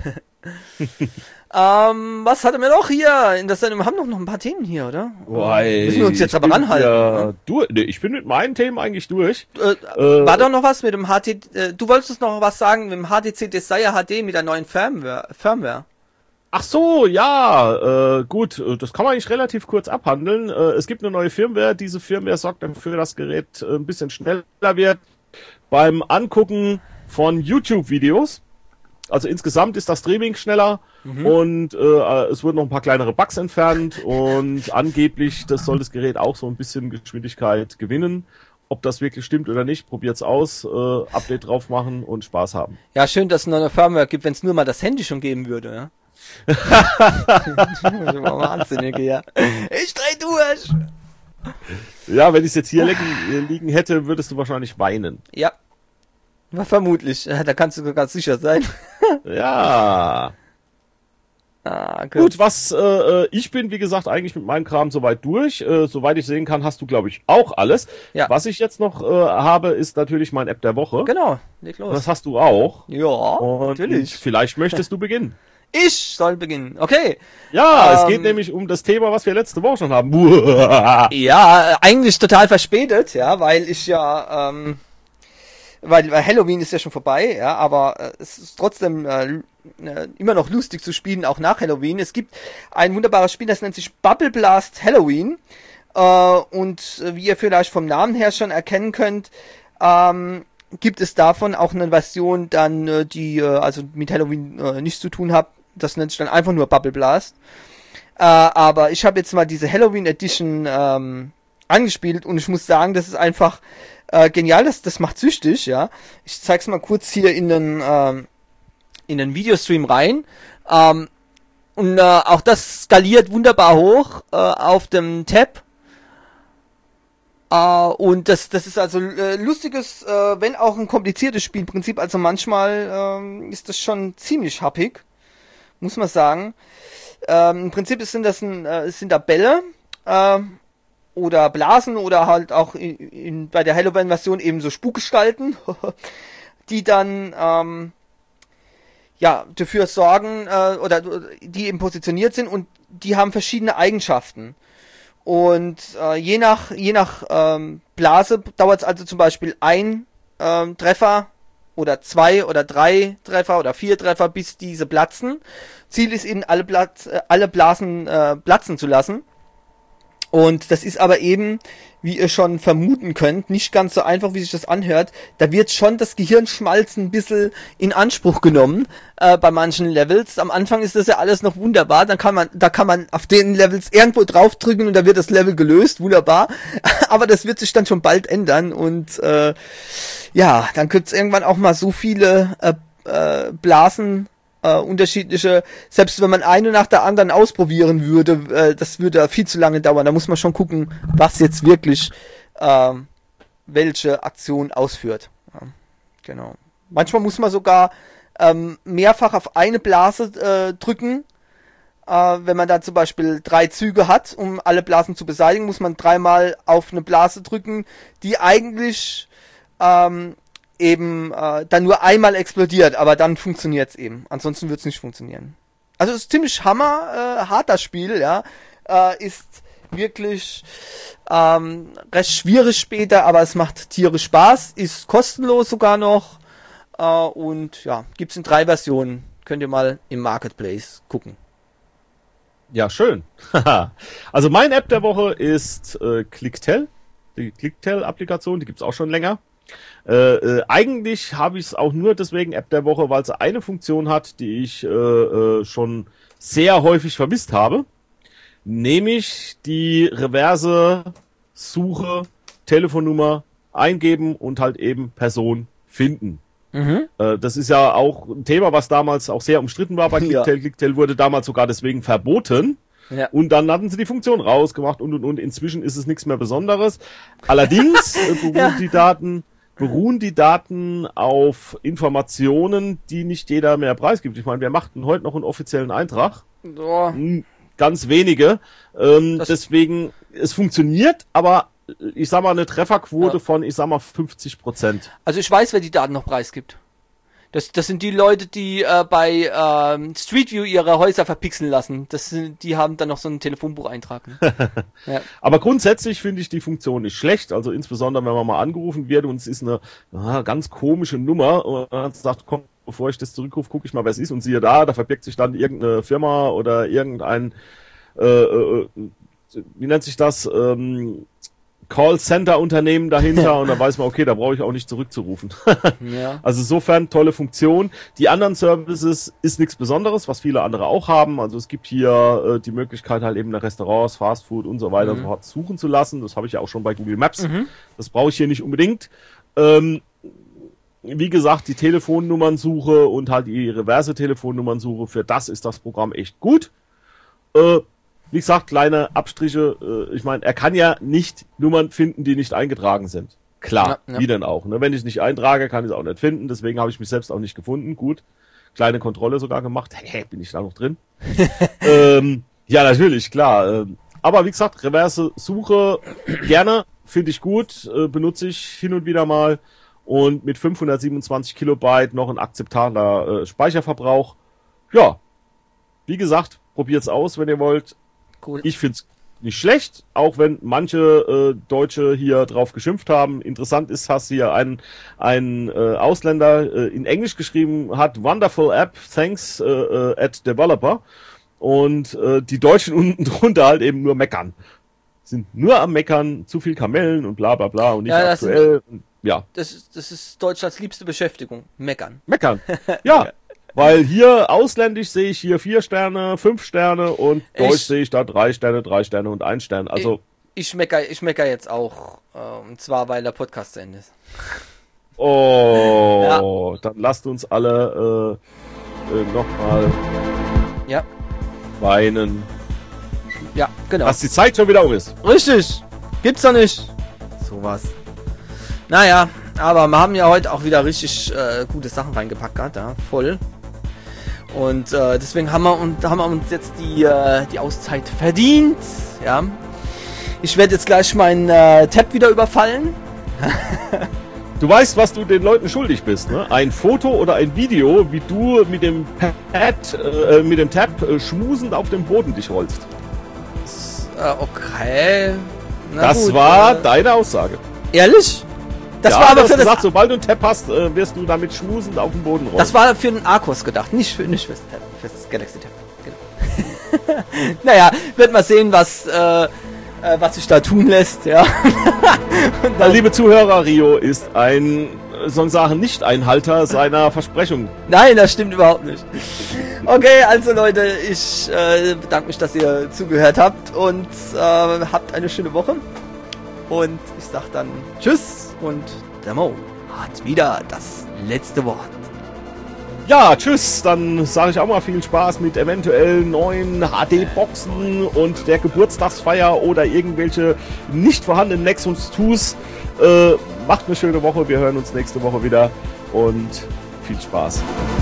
ähm, was hatten wir noch hier in der Sendung? Wir haben doch noch ein paar Themen hier, oder? Boah, müssen wir uns jetzt aber ranhalten. Ja, ne? du, nee, ich bin mit meinen Themen eigentlich durch. Äh, äh, war doch noch was mit dem H T... Äh, du wolltest noch was sagen mit dem H T C Desire H D mit der neuen Firmware. Firmware. Ach so, ja, äh, gut, das kann man eigentlich relativ kurz abhandeln. Äh, es gibt eine neue Firmware. Diese Firmware sorgt dafür, dass das Gerät äh, ein bisschen schneller wird beim Angucken von YouTube-Videos. Also insgesamt ist das Streaming schneller mhm. und äh, es wurden noch ein paar kleinere Bugs entfernt und angeblich, das soll das Gerät auch so ein bisschen Geschwindigkeit gewinnen. Ob das wirklich stimmt oder nicht, probiert's aus, äh, Update drauf machen und Spaß haben. Ja, schön, dass es noch eine Firmware gibt, wenn es nur mal das Handy schon geben würde, ja. Wahnsinnig, ja. Ich dreh durch! Ja, wenn ich es jetzt hier liegen, liegen hätte, würdest du wahrscheinlich weinen. Ja. Vermutlich, da kannst du ganz sicher sein. Ja. Ah, gut. gut, was äh, ich bin, wie gesagt, eigentlich mit meinem Kram soweit durch. Äh, soweit ich sehen kann, hast du, glaube ich, auch alles. Ja. Was ich jetzt noch äh, habe, ist natürlich mein App der Woche. Genau, leg los. Das hast du auch. Ja, und natürlich. Vielleicht möchtest du beginnen. Ich soll beginnen, okay. Ja, ähm, es geht nämlich um das Thema, was wir letzte Woche schon haben. Ja, eigentlich total verspätet, ja, weil ich ja... Ähm, Weil, weil Halloween ist ja schon vorbei, ja, aber äh, es ist trotzdem äh, äh, immer noch lustig zu spielen, auch nach Halloween. Es gibt ein wunderbares Spiel, das nennt sich Bubble Blast Halloween. Äh, und äh, wie ihr vielleicht vom Namen her schon erkennen könnt, ähm, gibt es davon auch eine Version, dann äh, die äh, also mit Halloween äh, nichts zu tun hat. Das nennt sich dann einfach nur Bubble Blast. Äh, aber ich habe jetzt mal diese Halloween Edition ähm, angespielt und ich muss sagen, das ist einfach Äh, genial, das, das macht süchtig, ja. Ich zeig's mal kurz hier in den, ähm, in den Videostream rein. Ähm, und äh, auch das skaliert wunderbar hoch äh, auf dem Tab. Uh, und das, das ist also äh, lustiges, äh, wenn auch ein kompliziertes Spielprinzip. Also manchmal ähm, ist das schon ziemlich happig, muss man sagen. Ähm, Im Prinzip sind das ein, äh, sind da Bälle äh, oder Blasen oder halt auch in, in, bei der Halloween-Version eben so Spukgestalten, die dann ähm, ja dafür sorgen äh, oder die eben positioniert sind und die haben verschiedene Eigenschaften. Und äh, je nach je nach ähm, Blase dauert es also zum Beispiel ein ähm, Treffer oder zwei oder drei Treffer oder vier Treffer, bis diese platzen. Ziel ist eben, alle, Platz, äh, alle Blasen äh, platzen zu lassen. Und das ist aber eben, wie ihr schon vermuten könnt, nicht ganz so einfach, wie sich das anhört. Da wird schon das Gehirnschmalzen ein bisschen in Anspruch genommen äh, bei manchen Levels. Am Anfang ist das ja alles noch wunderbar. Dann kann man, da kann man auf den Levels irgendwo draufdrücken und da wird das Level gelöst. Wunderbar. Aber das wird sich dann schon bald ändern. Und äh, ja, dann gibt es irgendwann auch mal so viele äh, äh, Blasen, Uh, unterschiedliche, selbst wenn man eine nach der anderen ausprobieren würde, äh, das würde viel zu lange dauern. Da muss man schon gucken, was jetzt wirklich äh, welche Aktion ausführt. Ja, genau. Manchmal muss man sogar ähm, mehrfach auf eine Blase äh, drücken. Äh, wenn man da zum Beispiel drei Züge hat, um alle Blasen zu beseitigen, muss man dreimal auf eine Blase drücken, die eigentlich ähm, eben äh, dann nur einmal explodiert, aber dann funktioniert es eben. Ansonsten wird es nicht funktionieren. Also es ist ziemlich hammer, äh, hart das Spiel, ja. Äh, ist wirklich ähm, recht schwierig später, aber es macht tierisch Spaß, ist kostenlos sogar noch äh, und ja, gibt's in drei Versionen. Könnt ihr mal im Marketplace gucken. Ja, schön. Also mein App der Woche ist äh, Clicktel, die Clicktel-Applikation, die gibt's auch schon länger. Äh, äh, eigentlich habe ich es auch nur deswegen App der Woche, weil es eine Funktion hat, die ich äh, äh, schon sehr häufig vermisst habe, nämlich die reverse Suche, Telefonnummer eingeben und halt eben Person finden. Mhm. Äh, das ist ja auch ein Thema, was damals auch sehr umstritten war bei Clicktel. Ja. Clicktel wurde damals sogar deswegen verboten. Ja. Und dann hatten sie die Funktion rausgemacht und und und. Inzwischen ist es nichts mehr Besonderes. Allerdings äh, beruhen ja. die Daten beruhen die Daten auf Informationen, die nicht jeder mehr preisgibt. Ich meine, wir machten heute noch einen offiziellen Eintrag. Oh. Ganz wenige. Ähm, deswegen, es funktioniert, aber ich sag mal eine Trefferquote ja. von, ich sag mal, fünfzig Prozent. Also ich weiß, wer die Daten noch preisgibt. Das, das sind die Leute, die äh, bei ähm, Street View ihre Häuser verpixeln lassen. Das sind, die haben dann noch so einen Telefonbucheintrag. Ne? Ja. Aber grundsätzlich finde ich die Funktion nicht schlecht. Also insbesondere, wenn man mal angerufen wird und es ist eine ah, ganz komische Nummer und man sagt, komm, bevor ich das zurückrufe, gucke ich mal, wer es ist. Und siehe da, da verbirgt sich dann irgendeine Firma oder irgendein, äh, äh, wie nennt sich das, ähm, Call-Center-Unternehmen dahinter und da weiß man, okay, da brauche ich auch nicht zurückzurufen. Ja. Also insofern tolle Funktion. Die anderen Services ist nichts Besonderes, was viele andere auch haben. Also es gibt hier äh, die Möglichkeit halt eben nach Restaurants, Fastfood und so weiter mhm. so fort suchen zu lassen. Das habe ich ja auch schon bei Google Maps. Mhm. Das brauche ich hier nicht unbedingt. Ähm, wie gesagt, die Telefonnummernsuche und halt die reverse Telefonnummernsuche, für das ist das Programm echt gut. Äh, Wie gesagt, kleine Abstriche. Äh, ich meine, er kann ja nicht Nummern finden, die nicht eingetragen sind. Klar, ja, ja. Wie denn auch. Ne? Wenn ich nicht eintrage, kann ich es auch nicht finden. Deswegen habe ich mich selbst auch nicht gefunden. Gut, kleine Kontrolle sogar gemacht. Hä, bin ich da noch drin? ähm, ja, natürlich, klar. Ähm, aber wie gesagt, reverse Suche gerne, finde ich gut. Äh, benutze ich hin und wieder mal. Und mit fünfhundertsiebenundzwanzig Kilobyte noch ein akzeptabler äh, Speicherverbrauch. Ja, wie gesagt, probiert's aus, wenn ihr wollt. Cool. Ich find's nicht schlecht, auch wenn manche äh, Deutsche hier drauf geschimpft haben. Interessant ist, dass hier ein, ein äh, Ausländer äh, in Englisch geschrieben hat, wonderful app, thanks äh, äh, at developer. Und äh, die Deutschen unten drunter halt eben nur meckern. Sind nur am Meckern, zu viel Kamellen und bla bla bla und nicht ja, aktuell. Sind, ja. Das ist, das ist Deutschlands liebste Beschäftigung, meckern. Meckern, ja. ja. Weil hier ausländisch sehe ich hier vier Sterne, fünf Sterne und deutsch ich, sehe ich da drei Sterne, drei Sterne und ein Stern. Also ich, ich mecker, ich mecker jetzt auch, äh, und zwar weil der Podcast zu Ende ist. Oh, ja. Dann lasst uns alle äh, äh, nochmal ja. weinen. Ja, genau. Dass die Zeit schon wieder um ist. Richtig, gibt's doch nicht. sowas. Naja, aber wir haben ja heute auch wieder richtig äh, gute Sachen reingepackt, ja, voll. Und äh, deswegen haben wir, und, haben wir uns jetzt die, äh, die Auszeit verdient, ja. Ich werde jetzt gleich meinen äh, Tab wieder überfallen. Du weißt, was du den Leuten schuldig bist, ne? Ein Foto oder ein Video, wie du mit dem Pad, äh, mit dem Tab äh, schmusend auf dem Boden dich rollst. Äh, okay. Na das gut, war äh, deine Aussage. Ehrlich? Das ja, war aber du für hast das. gesagt, sobald du einen Tab hast, äh, wirst du damit schmusend auf dem Boden rollen. Das war für den Arcos gedacht, nicht für nicht fürs Tab, fürs Galaxy Tab. Genau. Naja, wird mal sehen, was äh, äh, was sich da tun lässt, ja. Und dann, liebe Zuhörer, Rio ist ein, soll ich sagen, Nicht-Einhalter seiner Versprechung. Nein, das stimmt überhaupt nicht. Okay, also Leute, ich äh, bedanke mich, dass ihr zugehört habt und äh, habt eine schöne Woche. Und ich sag dann Tschüss und der Mo hat wieder das letzte Wort. Ja, tschüss, dann sage ich auch mal viel Spaß mit eventuell neuen H D-Boxen und der Geburtstagsfeier oder irgendwelche nicht vorhandenen Nexus Twos. Äh, macht eine schöne Woche, wir hören uns nächste Woche wieder und viel Spaß.